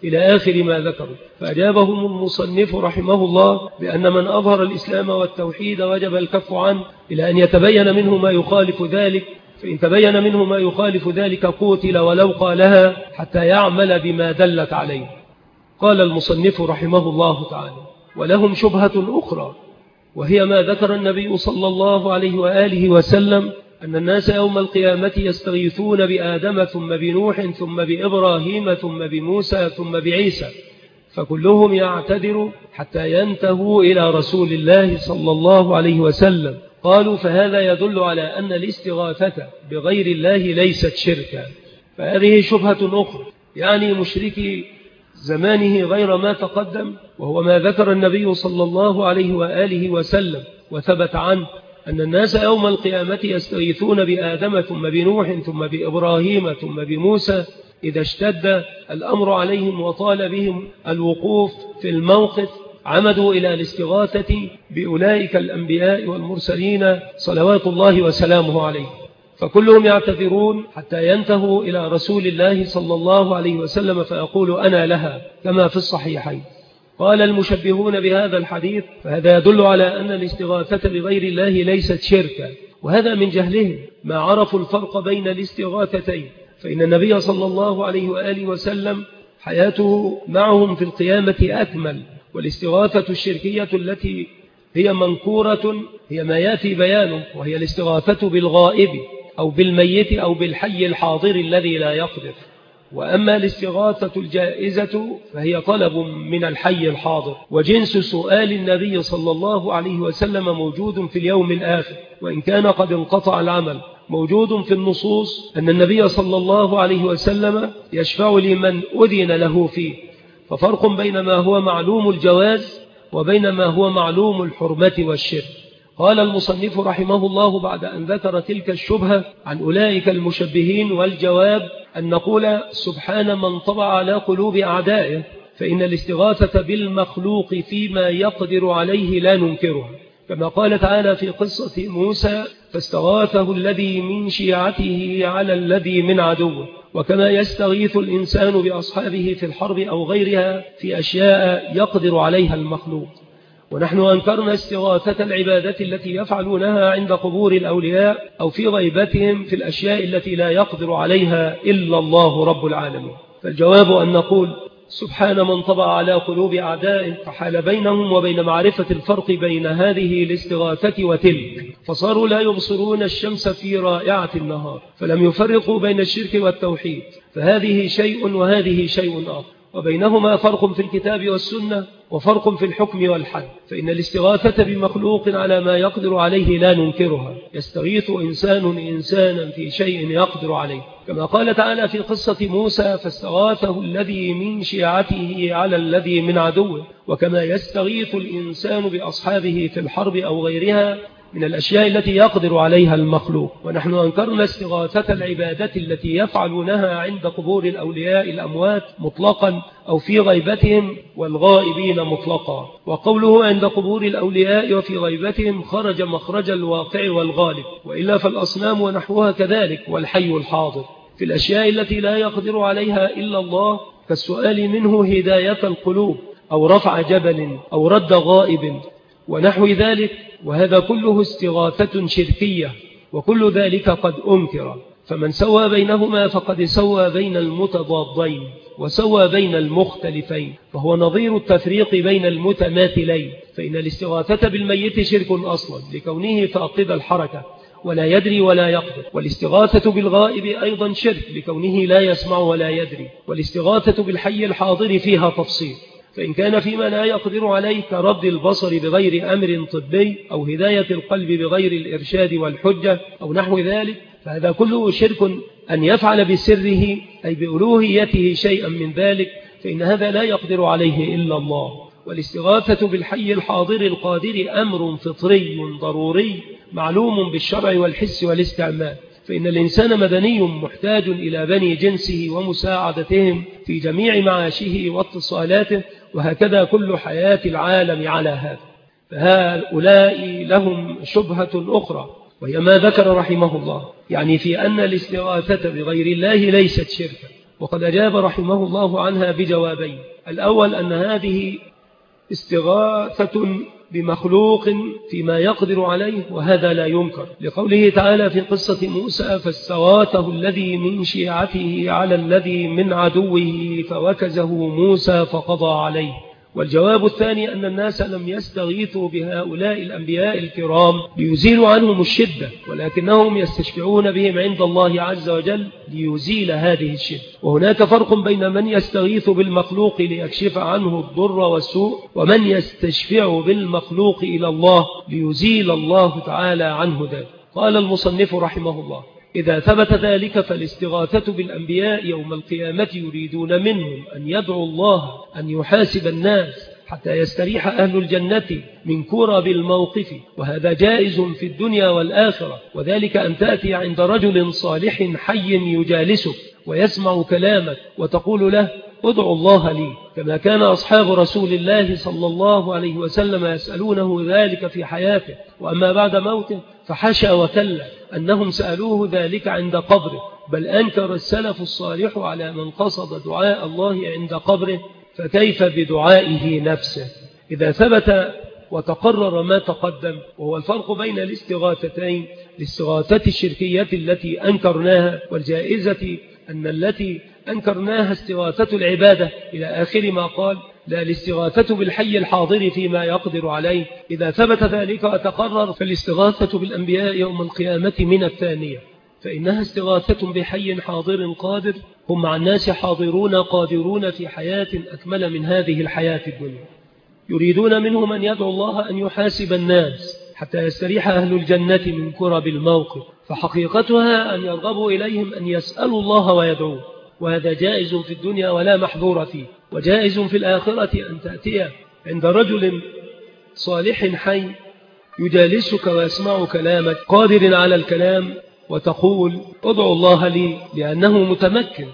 إلى آخر ما ذكروا. فأجابهم المصنف رحمه الله بأن من أظهر الإسلام والتوحيد وجب الكف عنه إلى أن يتبين منه ما يخالف ذلك، فإن تبين منه ما يخالف ذلك قوتل ولو قالها حتى يعمل بما دلت عليه. قال المصنف رحمه الله تعالى: ولهم شبهة أخرى، وهي ما ذكر النبي صلى الله عليه وآله وسلم أن الناس يوم القيامة يستغيثون بآدم ثم بنوح ثم بإبراهيم ثم بموسى ثم بعيسى، فكلهم يعتذر حتى ينتهوا إلى رسول الله صلى الله عليه وسلم. قالوا: فهذا يدل على أن الاستغاثة بغير الله ليست شركا. فهذه شبهة أخرى، يعني مشركي زمانه غير ما تقدم، وهو ما ذكر النبي صلى الله عليه وآله وسلم وثبت عنه أن الناس يوم القيامة يستغيثون بآدم ثم بنوح ثم بإبراهيم ثم بموسى إذا اشتد الأمر عليهم وطال بهم الوقوف في الموقف عمدوا إلى الاستغاثة بأولئك الأنبياء والمرسلين صلوات الله وسلامه عليه، فكلهم يعتذرون حتى ينتهوا إلى رسول الله صلى الله عليه وسلم فيقول: أنا لها، كما في الصحيحين. قال المشبهون بهذا الحديث: فهذا يدل على أن الاستغاثة بغير الله ليست شركا، وهذا من جهلهم ما عرفوا الفرق بين الاستغاثتين، فإن النبي صلى الله عليه وآله وسلم حياته معهم في القيامة أكمل. والاستغاثة الشركية التي هي منكورة هي ما يأتي بيانه، وهي الاستغاثة بالغائب أو بالميت أو بالحي الحاضر الذي لا يقدر. وأما الاستغاثة الجائزة فهي طلب من الحي الحاضر، وجنس سؤال النبي صلى الله عليه وسلم موجود في اليوم الآخر، وإن كان قد انقطع العمل. موجود في النصوص أن النبي صلى الله عليه وسلم يشفع لمن أذن له فيه، ففرق بين ما هو معلوم الجواز وبين ما هو معلوم الحرمة والشرك. قال المصنف رحمه الله بعد أن ذكر تلك الشبهة عن أولئك المشبهين، والجواب أن نقول: سبحان من طبع على قلوب أعدائه، فإن الاستغاثة بالمخلوق فيما يقدر عليه لا ننكرها، كما قال تعالى في قصة موسى: فاستغاثه الذي من شيعته على الذي من عدوه، وكما يستغيث الإنسان بأصحابه في الحرب أو غيرها في أشياء يقدر عليها المخلوق. ونحن أنكرنا استغاثة العبادة التي يفعلونها عند قبور الأولياء أو في غيبتهم في الأشياء التي لا يقدر عليها إلا الله رب العالمين. فالجواب أن نقول: سبحان من طبع على قلوب أعدائه، فحال بينهم وبين معرفة الفرق بين هذه الاستغاثة وتلك، فصاروا لا يبصرون الشمس في رائعة النهار، فلم يفرقوا بين الشرك والتوحيد، فهذه شيء وهذه شيء آخر، وبينهما فرق في الكتاب والسنة وفرق في الحكم والحد. فإن الاستغاثة بمخلوق على ما يقدر عليه لا ننكرها، يستغيث إنسان إنسانا في شيء يقدر عليه، كما قال تعالى في قصة موسى: فاستغاثه الذي من شيعته على الذي من عدوه، وكما يستغيث الإنسان بأصحابه في الحرب أو غيرها من الأشياء التي يقدر عليها المخلوق. ونحن أنكرنا استغاثة العبادة التي يفعلونها عند قبور الأولياء الأموات مطلقا أو في غيبتهم والغائبين مطلقا. وقوله عند قبور الأولياء وفي غيبتهم خرج مخرج الواقع والغالب، وإلا فالأصنام ونحوها كذلك، والحي الحاضر في الأشياء التي لا يقدر عليها إلا الله، كالسؤال منه هداية القلوب أو رفع جبل أو رد غائب ونحو ذلك، وهذا كله استغاثة شركية، وكل ذلك قد أنكر. فمن سوى بينهما فقد سوى بين المتضادين وسوى بين المختلفين، فهو نظير التفريق بين المتماثلين. فإن الاستغاثة بالميت شرك أصلا لكونه فاقد الحركة ولا يدري ولا يقدر، والاستغاثة بالغائب أيضا شرك لكونه لا يسمع ولا يدري، والاستغاثة بالحي الحاضر فيها تفصيل، فإن كان فيما لا يقدر عليه كرد البصر بغير أمر طبي أو هداية القلب بغير الإرشاد والحجة أو نحو ذلك، فهذا كله شرك. أن يفعل بسره أي بألوهيته شيئا من ذلك، فإن هذا لا يقدر عليه إلا الله. والاستغاثة بالحي الحاضر القادر أمر فطري ضروري معلوم بالشرع والحس والاستعمال، فإن الإنسان مدني محتاج إلى بني جنسه ومساعدتهم في جميع معاشه واتصالاته، وهكذا كل حياة العالم على هذا. فهؤلاء لهم شبهة أخرى، وهي ما ذكر رحمه الله، يعني في أن الاستغاثة بغير الله ليست شركا، وقد أجاب رحمه الله عنها بجوابين. الأول أن هذه استغاثة بمخلوق فيما يقدر عليه، وهذا لا ينكر، لقوله تعالى في قصة موسى: فاستغاثه الذي من شيعته على الذي من عدوه فوكزه موسى فقضى عليه. والجواب الثاني أن الناس لم يستغيثوا بهؤلاء الأنبياء الكرام ليزيلوا عنهم الشدة، ولكنهم يستشفعون بهم عند الله عز وجل ليزيل هذه الشدة. وهناك فرق بين من يستغيث بالمخلوق ليكشف عنه الضر والسوء، ومن يستشفع بالمخلوق إلى الله ليزيل الله تعالى عنه ذلك. قال المصنف رحمه الله: إذا ثبت ذلك فالاستغاثة بالأنبياء يوم القيامة يريدون منهم أن يدعوا الله أن يحاسب الناس حتى يستريح أهل الجنة من كرب الموقف، وهذا جائز في الدنيا والآخرة، وذلك أن تأتي عند رجل صالح حي يجالسك ويسمع كلامك وتقول له: ادعوا الله لي، كما كان أصحاب رسول الله صلى الله عليه وسلم يسألونه ذلك في حياته. وأما بعد موته فحشى وكلا أنهم سألوه ذلك عند قبره، بل أنكر السلف الصالح على من قصد دعاء الله عند قبره، فكيف بدعائه نفسه؟ إذا ثبت وتقرر ما تقدم، وهو الفرق بين الاستغاثتين، الاستغاثة الشركية التي أنكرناها، والجائزة أن التي أنكرناها استغاثة العبادة إلى آخر ما قال، لا الاستغاثة بالحي الحاضر فيما يقدر عليه. إذا ثبت ذلك وتقرر فالاستغاثة بالأنبياء يوم القيامة من الثانية، فإنها استغاثة بحي حاضر قادر، هم مع الناس حاضرون قادرون في حياة أكمل من هذه الحياة الدنيا، يريدون منهم أن يدعوا الله أن يحاسب الناس حتى يستريح أهل الجنة من كرب الموقف، فحقيقتها أن يرغبوا إليهم أن يسألوا الله ويدعوه، وهذا جائز في الدنيا ولا محظور فيه. وجائز في الآخرة أن تأتي عند رجل صالح حي يجالسك ويسمع كلامك قادر على الكلام وتقول: ادعوا الله لي، لأنه متمكن.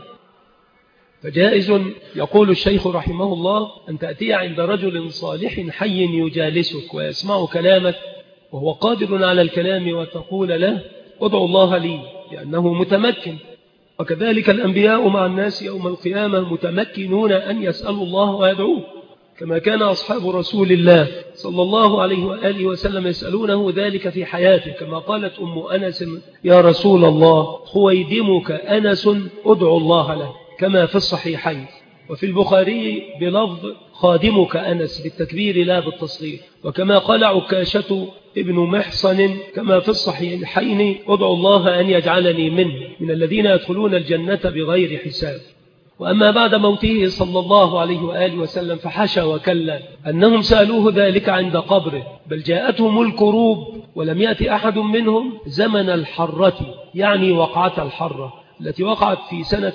فجائز، يقول الشيخ رحمه الله، أن تأتي عند رجل صالح حي يجالسك ويسمع كلامك وهو قادر على الكلام وتقول له: ادعوا الله لي، لأنه متمكن. وكذلك الأنبياء مع الناس يوم القيامة متمكنون أن يسألوا الله ويدعوه، كما كان أصحاب رسول الله صلى الله عليه وآله وسلم يسألونه ذلك في حياته، كما قالت أم أنس: يا رسول الله، خويدمك أنس ادعو الله له، كما في الصحيحين. وفي البخاري بلفظ خادمك أنس بالتكبير لا بالتصغير، وكما قال عكاشة ابن محصن كما في الصحيحين: ادعو الله أن يجعلني منه من الذين يدخلون الجنة بغير حساب. وأما بعد موته صلى الله عليه وآله وسلم فحشى وكلا أنهم سألوه ذلك عند قبره، بل جاءتهم الكروب ولم يأتي أحد منهم زمن الحرة، يعني وقعة الحرة التي وقعت في سنة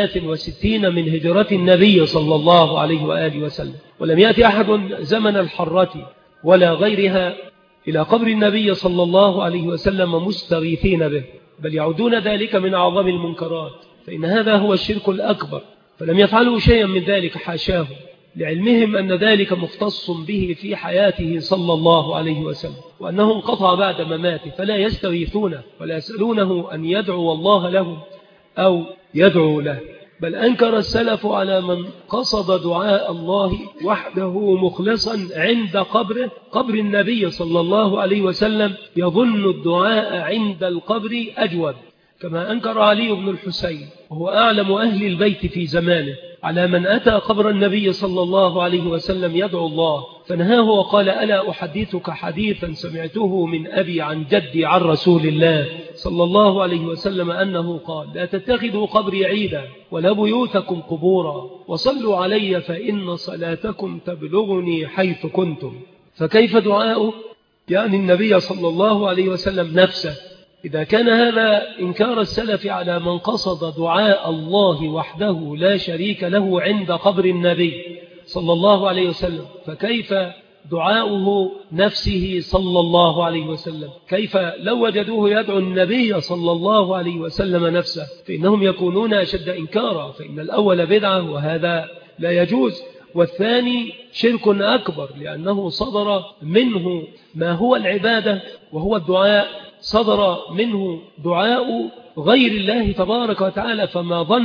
63 من هجرة النبي صلى الله عليه وآله وسلم، ولم يأتي أحد زمن الحرة ولا غيرها إلى قبر النبي صلى الله عليه وسلم مستغيثين به، بل يعودون ذلك من أعظم المنكرات، فإن هذا هو الشرك الأكبر، فلم يفعلوا شيئا من ذلك حاشاه، لعلمهم أن ذلك مختص به في حياته صلى الله عليه وسلم، وأنه انقطع بعد مماته، فلا يستغيثونه ولا يسألونه أن يدعو الله لهم أو يدعو له. بل أنكر السلف على من قصد دعاء الله وحده مخلصا عند قبره، قبر النبي صلى الله عليه وسلم، يظن الدعاء عند القبر أجود، كما أنكر علي بن الحسين وهو أعلم أهل البيت في زمانه على من أتى قبر النبي صلى الله عليه وسلم يدعو الله، فنهاه وقال: ألا أحدثك حديثا سمعته من أبي عن جدي عن رسول الله صلى الله عليه وسلم أنه قال: لا تتخذوا قبري عيدا ولا بيوتكم قبورا، وصلوا علي فإن صلاتكم تبلغني حيث كنتم. فكيف دعاؤه؟ يعني النبي صلى الله عليه وسلم نفسه. إذا كان هذا إنكار السلف على من قصد دعاء الله وحده لا شريك له عند قبر النبي صلى الله عليه وسلم، فكيف دعاؤه نفسه صلى الله عليه وسلم؟ كيف لو وجدوه يدعو النبي صلى الله عليه وسلم نفسه؟ فإنهم يكونون أشد إنكارا، فإن الأول بدعة وهذا لا يجوز، والثاني شرك أكبر، لأنه صدر منه ما هو العبادة وهو الدعاء، صدر منه دعاء غير الله تبارك وتعالى، فما ظنك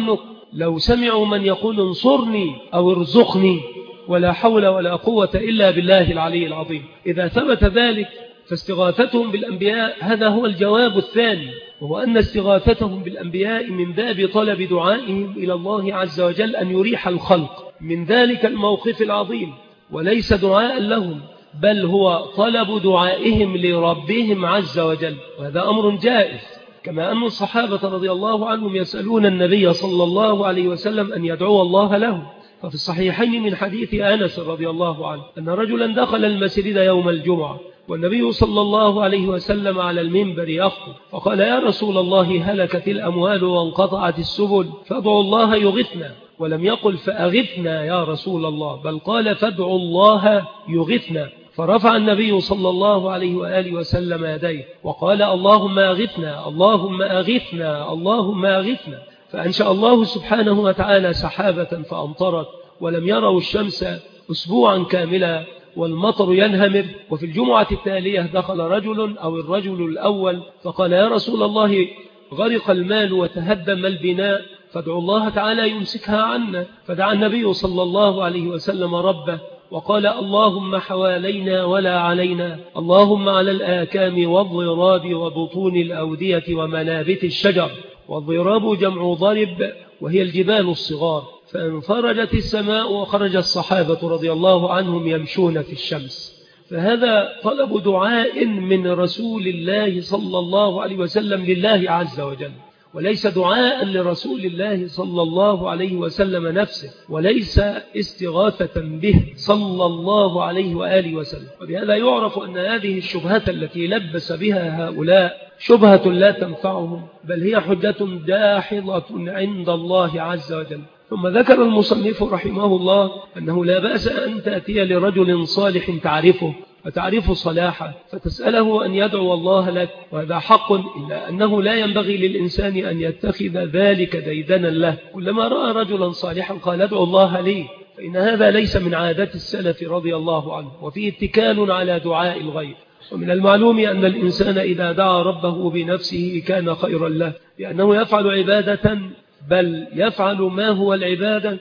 لو سمعوا من يقول انصرني أو ارزقني ولا حول ولا قوة إلا بالله العلي العظيم. إذا ثبت ذلك فاستغاثتهم بالأنبياء هذا هو الجواب الثاني، وهو أن استغاثتهم بالأنبياء من باب طلب دعائهم إلى الله عز وجل أن يريح الخلق من ذلك الموقف العظيم، وليس دعاء لهم بل هو طلب دعائهم لربهم عز وجل، وهذا أمر جائز. كما أن الصحابة رضي الله عنهم يسألون النبي صلى الله عليه وسلم أن يدعو الله لهم. ففي الصحيحين من حديث أنس رضي الله عنه أن رجلا دخل المسجد يوم الجمعة والنبي صلى الله عليه وسلم على المنبر يخطب، فقال: يا رسول الله، هلكت الأموال وانقطعت السبل فادعوا الله يغثنا. ولم يقل فأغثنا يا رسول الله، بل قال فادعوا الله يغثنا. فرفع النبي صلى الله عليه وآله وسلم يديه وقال: اللهم أغثنا، اللهم أغثنا، اللهم أغثنا. فأنشأ الله سبحانه وتعالى سحابة فأمطرت، ولم يروا الشمس أسبوعا كاملا والمطر ينهمر. وفي الجمعة التالية دخل رجل أو الرجل الأول فقال: يا رسول الله، غرق المال وتهدم البناء، فادعوا الله تعالى يمسكها عنا. فدعا النبي صلى الله عليه وسلم ربه وقال: اللهم حوالينا ولا علينا، اللهم على الآكام والضراب وبطون الأودية ومنابت الشجر. والضراب جمع ضرب وهي الجبال الصغار. فانفرجت السماء وخرج الصحابة رضي الله عنهم يمشون في الشمس. فهذا طلب دعاء من رسول الله صلى الله عليه وسلم لله عز وجل، وليس دعاء لرسول الله صلى الله عليه وسلم نفسه، وليس استغاثة به صلى الله عليه وآله وسلم. وبهذا يعرف أن هذه الشبهة التي لبس بها هؤلاء شبهة لا تنفعهم، بل هي حجة داحضة عند الله عز وجل. ثم ذكر المصنف رحمه الله أنه لا بأس أن تأتي لرجل صالح تعرفه وتعرف صلاحه فتسأله أن يدعو الله لك، وهذا حق، إلا أنه لا ينبغي للإنسان أن يتخذ ذلك ديدنا له. كلما رأى رجلا صالحا قال: ادعو الله لي، فإن هذا ليس من عادة السلف رضي الله عنه، وفيه اتكال على دعاء الغير. ومن المعلوم أن الإنسان إذا دعا ربه بنفسه كان خيرا له، لأنه يفعل عبادة، بل يفعل ما هو العبادة،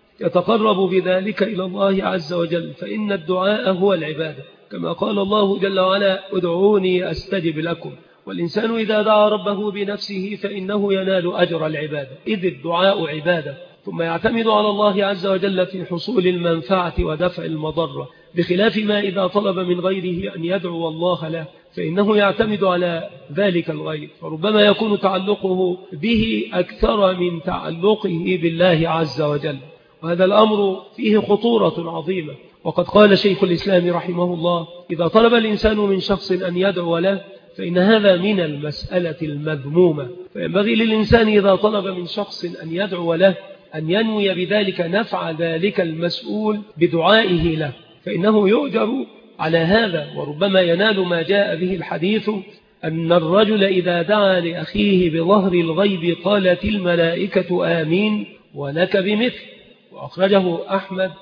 يتقرب بذلك إلى الله عز وجل، فإن الدعاء هو العبادة، كما قال الله جل وعلا: ادعوني أستجب لكم. والإنسان إذا دعا ربه بنفسه فإنه ينال أجر العبادة، إذ الدعاء عبادة، ثم يعتمد على الله عز وجل في حصول المنفعة ودفع المضرة، بخلاف ما إذا طلب من غيره أن يدعو الله له فإنه يعتمد على ذلك الغير، فربما يكون تعلقه به أكثر من تعلقه بالله عز وجل. وهذا الأمر فيه خطورة عظيمة. وقد قال شيخ الإسلام رحمه الله: إذا طلب الإنسان من شخص أن يدعو له فإن هذا من المسألة المذمومة. فينبغي للإنسان إذا طلب من شخص أن يدعو له أن ينوي بذلك نفع ذلك المسؤول بدعائه له، فإنه يؤجر على هذا. وربما ينال ما جاء به الحديث أن الرجل إذا دعا لأخيه بظهر الغيب قالت الملائكة آمين ولك بمثل. وأخرجه أحمد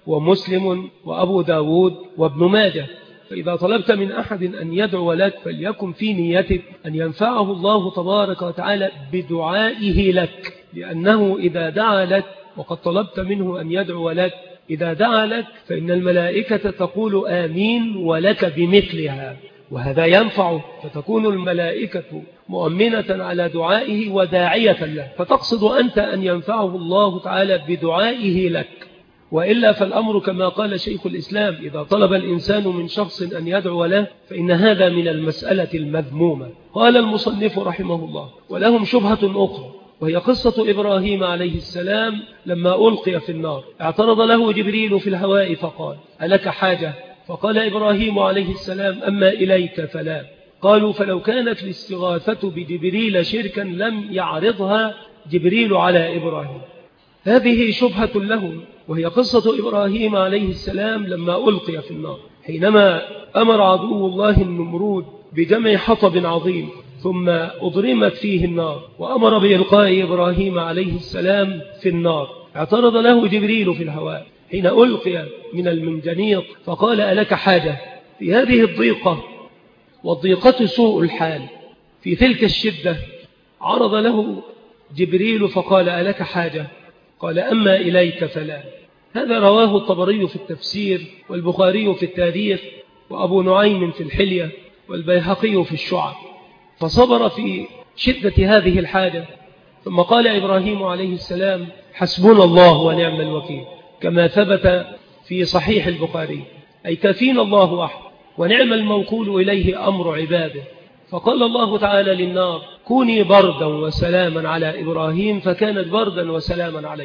ومسلم وأبو داود وابن ماجه. فإذا طلبت من أحد أن يدعو لك فليكن في نيتك أن ينفعه الله تبارك وتعالى بدعائه لك، لأنه إذا دعا لك وقد طلبت منه أن يدعو لك، إذا دعا لك فإن الملائكة تقول آمين ولك بمثلها، وهذا ينفعه، فتكون الملائكة مؤمنة على دعائه وداعية له، فتقصد أنت أن ينفعه الله تعالى بدعائه لك. وإلا فالأمر كما قال شيخ الإسلام: إذا طلب الإنسان من شخص أن يدعو له فإن هذا من المسألة المذمومة. قال المصنف رحمه الله: ولهم شبهة أخرى، وهي قصة إبراهيم عليه السلام لما ألقي في النار، اعترض له جبريل في الهواء فقال: ألك حاجة؟ فقال إبراهيم عليه السلام: أما إليك فلا. قالوا: فلو كانت الاستغاثة بجبريل شركا لم يعرضها جبريل على إبراهيم. هذه شبهة لهم، وهي قصة إبراهيم عليه السلام لما ألقي في النار، حينما أمر عدو الله النمرود بجمع حطب عظيم ثم أضرمت فيه النار، وأمر بإلقاء إبراهيم عليه السلام في النار. اعترض له جبريل في الهواء حين ألقي من المنجنيق فقال: ألك حاجة؟ في هذه الضيقة، والضيقة سوء الحال، في تلك الشدة عرض له جبريل فقال: ألك حاجة؟ قال أما إليك فلا. هذا رواه الطبري في التفسير، والبخاري في التاريخ، وأبو نعيم في الحلية، والبيهقي في الشعب. فصبر في شدة هذه الحاجة، ثم قال إبراهيم عليه السلام: حسبنا الله ونعم الوكيل، كما ثبت في صحيح البخاري، أي كفينا الله وحده، ونعم الموكول إليه أمر عباده. فقال الله تعالى للنار: كوني بردا وسلاما على إبراهيم، فكانت بردا وسلاما عليه.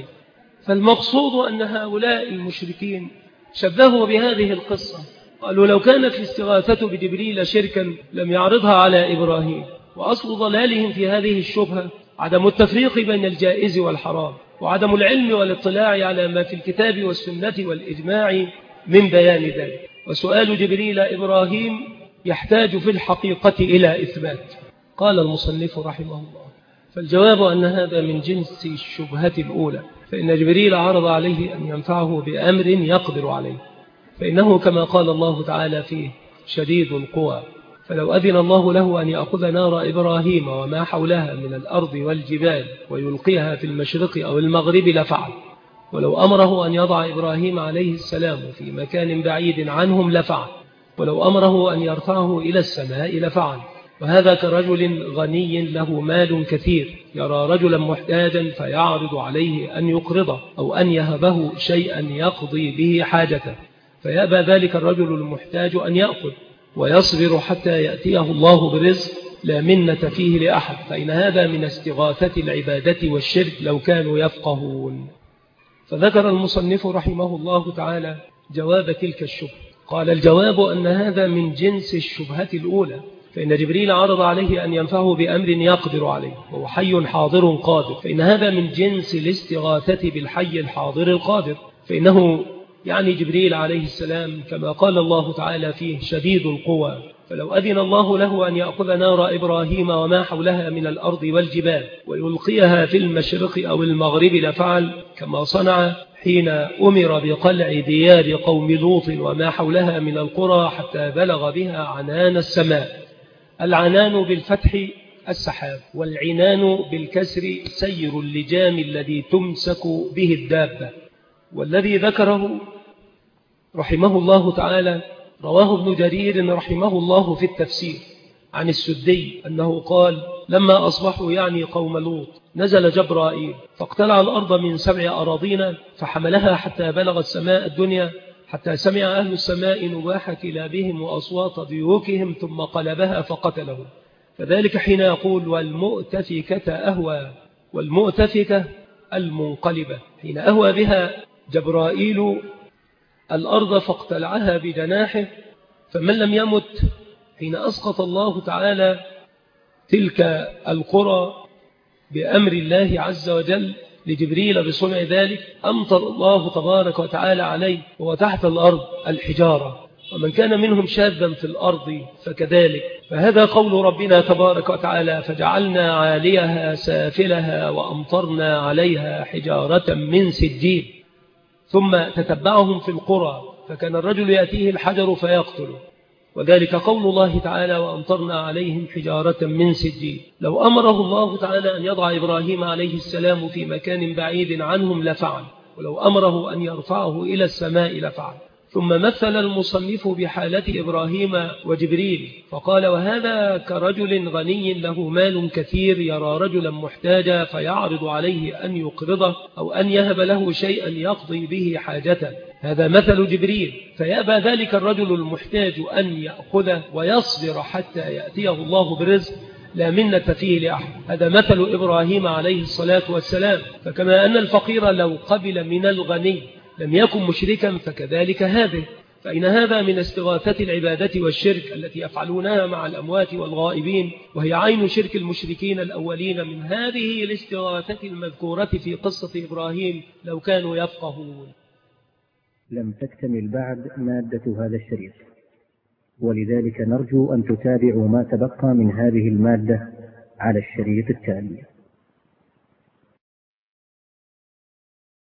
فالمقصود أن هؤلاء المشركين شبهوا بهذه القصة، قالوا لو كانت الاستغاثة بجبريل شركا لم يعرضها على إبراهيم. وأصل ضلالهم في هذه الشبهة عدم التفريق بين الجائز والحرام، وعدم العلم والاطلاع على ما في الكتاب والسنة والإجماع من بيان ذلك. وسؤال جبريل إبراهيم يحتاج في الحقيقة إلى إثبات. قال المصنف رحمه الله: فالجواب أن هذا من جنس الشبهة الأولى، فإن جبريل عرض عليه أن ينفعه بأمر يقدر عليه، فإنه كما قال الله تعالى فيه: شديد القوى. فلو أذن الله له أن يأخذ نار إبراهيم وما حولها من الأرض والجبال ويلقيها في المشرق أو المغرب لفعل، ولو أمره أن يضع إبراهيم عليه السلام في مكان بعيد عنهم لفعل، ولو أمره أن يرفعه إلى السماء لفعل. وهذا كرجل غني له مال كثير يرى رجلا محتاجا فيعرض عليه أن يقرضه أو أن يهبه شيئا يقضي به حاجته، فيأبى ذلك الرجل المحتاج أن يأخذ ويصبر حتى يأتيه الله برزق لا منة فيه لأحد، فإن هذا من استغاثة العبادة والشرك لو كانوا يفقهون. فذكر المصنف رحمه الله تعالى جواب تلك الشبهة. قال: الجواب أن هذا من جنس الشبهة الأولى، فإن جبريل عرض عليه أن ينفعه بأمر يقدر عليه وهو حي حاضر قادر، فإن هذا من جنس الاستغاثة بالحي الحاضر القادر، فإنه يعني جبريل عليه السلام كما قال الله تعالى فيه: شديد القوى. فلو أذن الله له أن يأخذ نار إبراهيم وما حولها من الأرض والجبال ويلقيها في المشرق أو المغرب لفعل، كما صنع حين أمر بقلع ديار قوم لوط وما حولها من القرى حتى بلغ بها عنان السماء. العنان بالفتح السحاب، والعنان بالكسر سير اللجام الذي تمسك به الدابة. والذي ذكره رحمه الله تعالى رواه ابن جرير رحمه الله في التفسير عن السدي أنه قال: لما أصبحوا يعني قوم لوط نزل جبرائيل فاقتلع الأرض من 7 أراضين فحملها حتى بلغ السماء الدنيا، حتى سمع أهل السماء نباح كلابهم وأصوات ضيوكهم ثم قلبها فقتلهم. فذلك حين يقول: والمؤتفكة أهوى، والمؤتفكة المنقلبة، حين أهوى بها جبرائيل الأرض فاقتلعها بجناحه. فمن لم يمت حين أسقط الله تعالى تلك القرى بأمر الله عز وجل لجبريل بصنع ذلك، أمطر الله تبارك وتعالى عليه وهو تحت الأرض الحجارة، ومن كان منهم شاذا في الأرض فكذلك. فهذا قول ربنا تبارك وتعالى: فجعلنا عاليها سافلها وأمطرنا عليها حجارة من سجيل. ثم تتبعهم في القرى، فكان الرجل يأتيه الحجر فيقتله، وذلك قول الله تعالى: وأمطرنا عليهم حجارة من سجيل. لو أمره الله تعالى أن يضع إبراهيم عليه السلام في مكان بعيد عنهم لفعل، ولو أمره أن يرفعه إلى السماء لفعل. ثم مثل المصنف بحالة إبراهيم وجبريل فقال: وهذا كرجل غني له مال كثير يرى رجلا محتاجا فيعرض عليه أن يقرضه أو أن يهب له شيئا يقضي به حاجته. هذا مثل جبريل، فيأبى ذلك الرجل المحتاج أن يأخذه ويصبر حتى يأتيه الله برزق لا منة فيه لأحد. هذا مثل إبراهيم عليه الصلاة والسلام. فكما أن الفقير لو قبل من الغني لم يكن مشركا، فكذلك هذا. فإن هذا من استغاثة العبادة والشرك التي يفعلونها مع الأموات والغائبين، وهي عين شرك المشركين الأولين من هذه الاستغاثة المذكورة في قصة إبراهيم لو كانوا يفقهون. لم تكتمل بعد مادة هذا الشريط، ولذلك نرجو أن تتابعوا ما تبقى من هذه المادة على الشريط التالي.